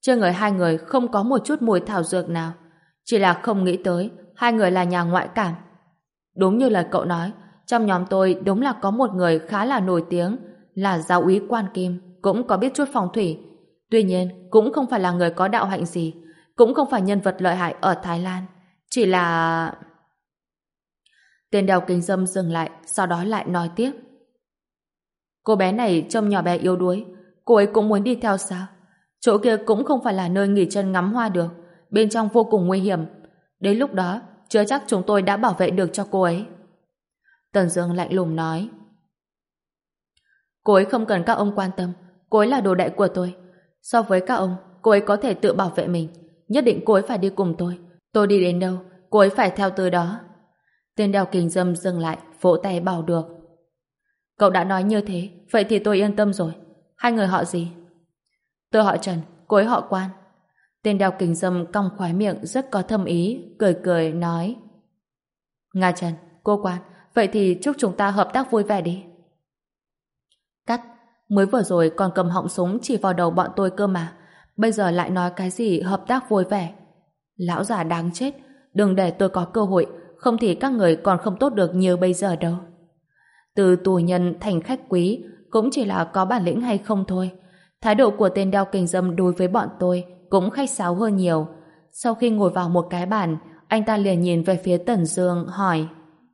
Trên người hai người không có một chút mùi thảo dược nào. Chỉ là không nghĩ tới hai người là nhà ngoại cảm. Đúng như lời cậu nói, trong nhóm tôi đúng là có một người khá là nổi tiếng, là giáo úy Quan Kim, cũng có biết chút phong thủy. Tuy nhiên, cũng không phải là người có đạo hạnh gì, cũng không phải nhân vật lợi hại ở Thái Lan. Chỉ là... Tên đeo kính râm dừng lại, sau đó lại nói tiếp. Cô bé này trông nhỏ bé yếu đuối, cô ấy cũng muốn đi theo sao? Chỗ kia cũng không phải là nơi nghỉ chân ngắm hoa được, bên trong vô cùng nguy hiểm. Đến lúc đó, chưa chắc chúng tôi đã bảo vệ được cho cô ấy. Tần Dương lạnh lùng nói. Cô ấy không cần các ông quan tâm, cô ấy là đồ đệ của tôi. So với các ông, cô ấy có thể tự bảo vệ mình. Nhất định cô ấy phải đi cùng tôi. Tôi đi đến đâu, cô ấy phải theo từ đó. Tên đeo kính râm dừng lại, vỗ tay bảo được. Cậu đã nói như thế, vậy thì tôi yên tâm rồi. Hai người họ gì? Tôi họ Trần, cô ấy họ Quan. Tên đeo kính râm cong khóe miệng rất có thâm ý, cười cười nói. Nga Trần, cô Quan, vậy thì chúc chúng ta hợp tác vui vẻ đi. Cắt, mới vừa rồi còn cầm họng súng chỉ vào đầu bọn tôi cơ mà. Bây giờ lại nói cái gì hợp tác vui vẻ. Lão già đáng chết, đừng để tôi có cơ hội, không thì các người còn không tốt được như bây giờ đâu. Từ tù nhân thành khách quý cũng chỉ là có bản lĩnh hay không thôi. Thái độ của tên đeo kính râm đối với bọn tôi cũng khách sáo hơn nhiều. Sau khi ngồi vào một cái bàn, anh ta liền nhìn về phía Tần Dương hỏi.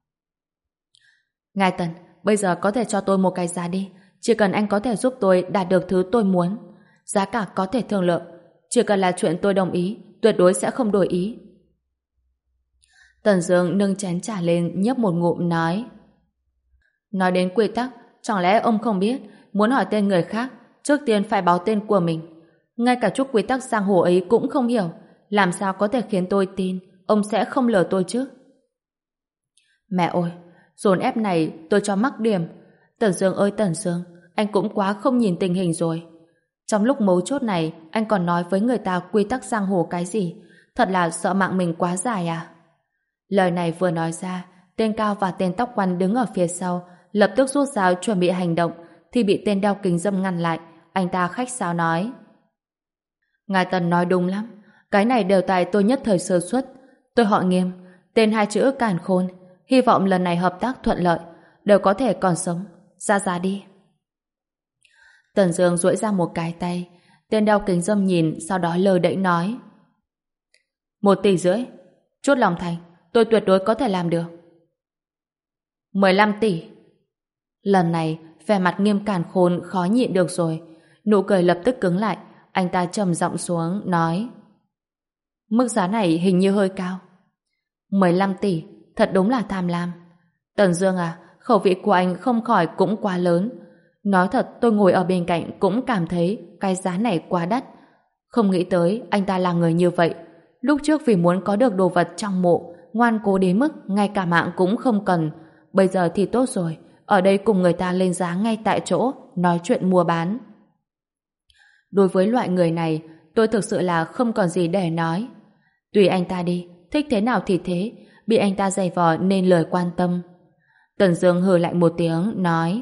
Ngài Tần, bây giờ có thể cho tôi một cái giá đi. Chỉ cần anh có thể giúp tôi đạt được thứ tôi muốn. Giá cả có thể thương lượng. Chỉ cần là chuyện tôi đồng ý, tuyệt đối sẽ không đổi ý. Tần Dương nâng chén trà lên nhấp một ngụm nói. Nói đến quy tắc, chẳng lẽ ông không biết muốn hỏi tên người khác, trước tiên phải báo tên của mình. Ngay cả chút quy tắc giang hồ ấy cũng không hiểu, làm sao có thể khiến tôi tin ông sẽ không lừa tôi chứ? Mẹ ơi, dồn ép này tôi cho mắc điểm. Tần Dương ơi Tần Dương, anh cũng quá không nhìn tình hình rồi. Trong lúc mấu chốt này, anh còn nói với người ta quy tắc giang hồ cái gì? Thật là sợ mạng mình quá dài à? Lời này vừa nói ra, tên cao và tên tóc quăn đứng ở phía sau, lập tức rút dao chuẩn bị hành động, thì bị tên đeo kính râm ngăn lại. Anh ta khách sáo nói. Ngài Tần nói đúng lắm, cái này đều tại tôi nhất thời sơ suất. Tôi họ Nghiêm, tên hai chữ càn khôn, hy vọng lần này hợp tác thuận lợi, đều có thể còn sống. Ra ra đi. Tần Dương duỗi ra một cái tay, tên đeo kính râm nhìn, sau đó lơ đễnh nói. Một tỷ rưỡi, chút lòng thành, tôi tuyệt đối có thể làm được. Mười lăm tỷ. Lần này, vẻ mặt Nghiêm càn khôn khó nhịn được rồi, nụ cười lập tức cứng lại, anh ta trầm giọng xuống, nói. Mức giá này hình như hơi cao. Mười lăm tỷ, thật đúng là tham lam. Tần Dương à, khẩu vị của anh không khỏi cũng quá lớn. Nói thật, tôi ngồi ở bên cạnh cũng cảm thấy cái giá này quá đắt. Không nghĩ tới anh ta là người như vậy. Lúc trước vì muốn có được đồ vật trong mộ, ngoan cố đến mức ngay cả mạng cũng không cần. Bây giờ thì tốt rồi, ở đây cùng người ta lên giá ngay tại chỗ, nói chuyện mua bán. Đối với loại người này, tôi thực sự là không còn gì để nói. Tùy anh ta đi, thích thế nào thì thế, bị anh ta giày vò nên lời quan tâm. Tần Dương hừ lạnh một tiếng, nói.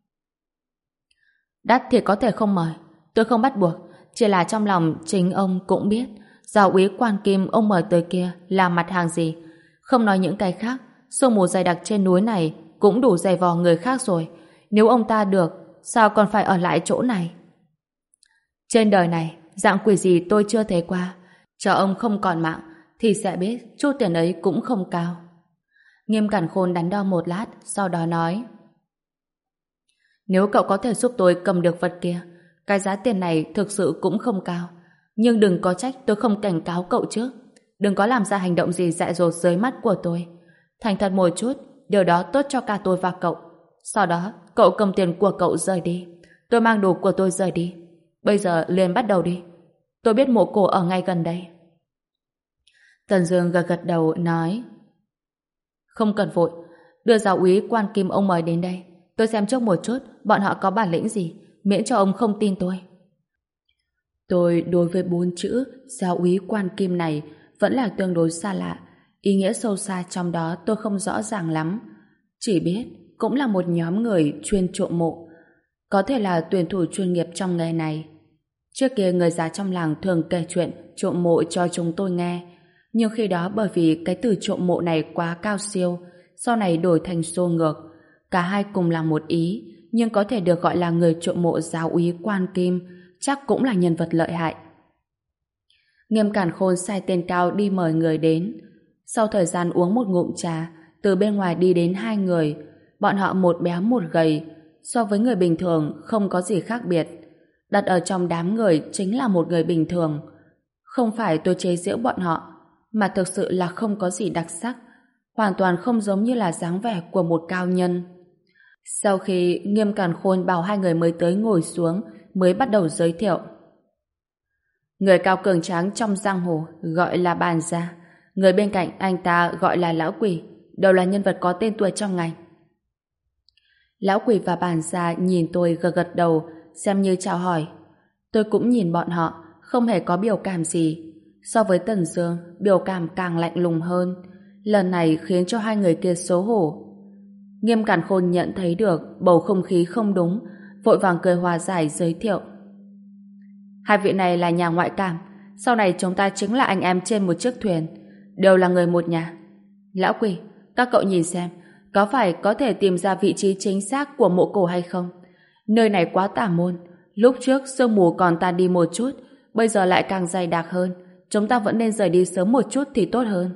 Đắt thì có thể không mời, tôi không bắt buộc, chỉ là trong lòng chính ông cũng biết giáo úy Quan Kim ông mời tới kia là mặt hàng gì. Không nói những cái khác, sương mù dày đặc trên núi này cũng đủ giày vò người khác rồi. Nếu ông ta được, sao còn phải ở lại chỗ này? Trên đời này, dạng quỷ gì tôi chưa thấy qua. Chờ ông không còn mạng, thì sẽ biết chút tiền ấy cũng không cao. Nghiêm càn khôn đắn đo một lát, sau đó nói. Nếu cậu có thể giúp tôi cầm được vật kia, cái giá tiền này thực sự cũng không cao. Nhưng đừng có trách tôi không cảnh cáo cậu trước. Đừng có làm ra hành động gì dại dột dưới mắt của tôi. Thành thật một chút, điều đó tốt cho cả tôi và cậu. Sau đó, cậu cầm tiền của cậu rời đi. Tôi mang đồ của tôi rời đi. Bây giờ liền bắt đầu đi. Tôi biết mộ cổ ở ngay gần đây. Tần Dương gật gật đầu nói. Không cần vội, đưa giáo úy Quan Kim ông mời đến đây. Tôi xem trước một chút bọn họ có bản lĩnh gì, miễn cho ông không tin tôi. Tôi đối với bốn chữ giáo úy Quan Kim này vẫn là tương đối xa lạ. Ý nghĩa sâu xa trong đó tôi không rõ ràng lắm. Chỉ biết cũng là một nhóm người chuyên trộm mộ. Có thể là tuyển thủ chuyên nghiệp trong nghề này. Trước kia người già trong làng thường kể chuyện trộm mộ cho chúng tôi nghe. Nhưng khi đó bởi vì cái từ trộm mộ này quá cao siêu, sau này đổi thành xô ngược. Cả hai cùng là một ý, nhưng có thể được gọi là người trộm mộ giáo úy Quan Kim, chắc cũng là nhân vật lợi hại. Nghiêm Càn Khôn sai tên Cao đi mời người đến. Sau thời gian uống một ngụm trà, từ bên ngoài đi đến hai người. Bọn họ một béo một gầy, so với người bình thường không có gì khác biệt. Đặt ở trong đám người chính là một người bình thường. Không phải tôi chế giễu bọn họ, mà thực sự là không có gì đặc sắc, hoàn toàn không giống như là dáng vẻ của một cao nhân. Sau khi Nghiêm Càn Khôn bảo hai người mới tới ngồi xuống, mới bắt đầu giới thiệu. Người cao cường tráng trong giang hồ gọi là Bàn Gia, người bên cạnh anh ta gọi là Lão Quỷ, đều là nhân vật có tên tuổi trong ngành. Lão Quỷ và Bàn Gia nhìn tôi gật gật đầu, xem như chào hỏi. Tôi cũng nhìn bọn họ, không hề có biểu cảm gì. So với Tần Dương, biểu cảm càng lạnh lùng hơn. Lần này khiến cho hai người kia xấu hổ. Nghiêm Càn Khôn nhận thấy được bầu không khí không đúng, vội vàng cười hòa giải giới thiệu. Hai vị này là nhà ngoại cảm, sau này chúng ta chính là anh em trên một chiếc thuyền, đều là người một nhà. Lão Quỷ, các cậu nhìn xem, có phải có thể tìm ra vị trí chính xác của mộ cổ hay không? Nơi này quá tà môn, lúc trước sương mù còn tan đi một chút, bây giờ lại càng dày đặc hơn, chúng ta vẫn nên rời đi sớm một chút thì tốt hơn.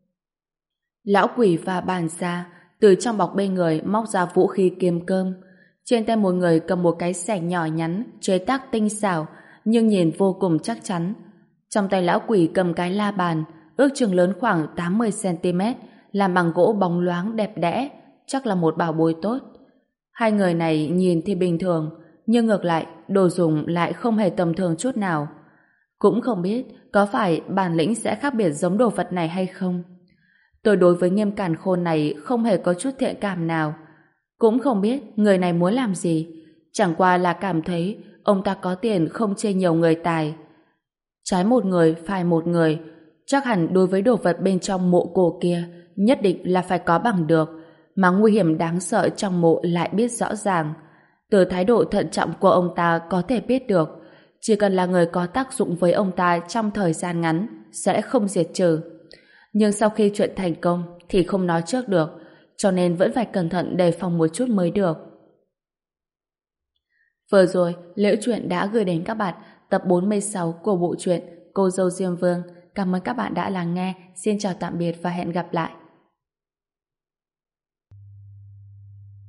Lão Quỷ và Bàn Gia từ trong bọc bên người móc ra vũ khí kiếm cơm. Trên tay một người cầm một cái xẻng nhỏ nhắn, chế tác tinh xảo, nhưng nhìn vô cùng chắc chắn. Trong tay Lão Quỷ cầm cái la bàn, ước chừng lớn khoảng tám mươi xăng ti mét, làm bằng gỗ bóng loáng đẹp đẽ, chắc là một bảo bối tốt. Hai người này nhìn thì bình thường, nhưng ngược lại, đồ dùng lại không hề tầm thường chút nào. Cũng không biết có phải bản lĩnh sẽ khác biệt giống đồ vật này hay không. Tôi đối với Nghiêm Càn Khôn này không hề có chút thiện cảm nào. Cũng không biết người này muốn làm gì. Chẳng qua là cảm thấy ông ta có tiền không chê nhiều người tài. Trái một người, phải một người. Chắc hẳn đối với đồ vật bên trong mộ cổ kia nhất định là phải có bằng được, mà nguy hiểm đáng sợ trong mộ lại biết rõ ràng. Từ thái độ thận trọng của ông ta có thể biết được, chỉ cần là người có tác dụng với ông ta trong thời gian ngắn sẽ không diệt trừ. Nhưng sau khi chuyện thành công thì không nói trước được, cho nên vẫn phải cẩn thận đề phòng một chút mới được. Vừa rồi, Liễu Chuyện đã gửi đến các bạn tập bốn mươi sáu của bộ truyện Cô Dâu Diêm Vương. Cảm ơn các bạn đã lắng nghe. Xin chào tạm biệt và hẹn gặp lại.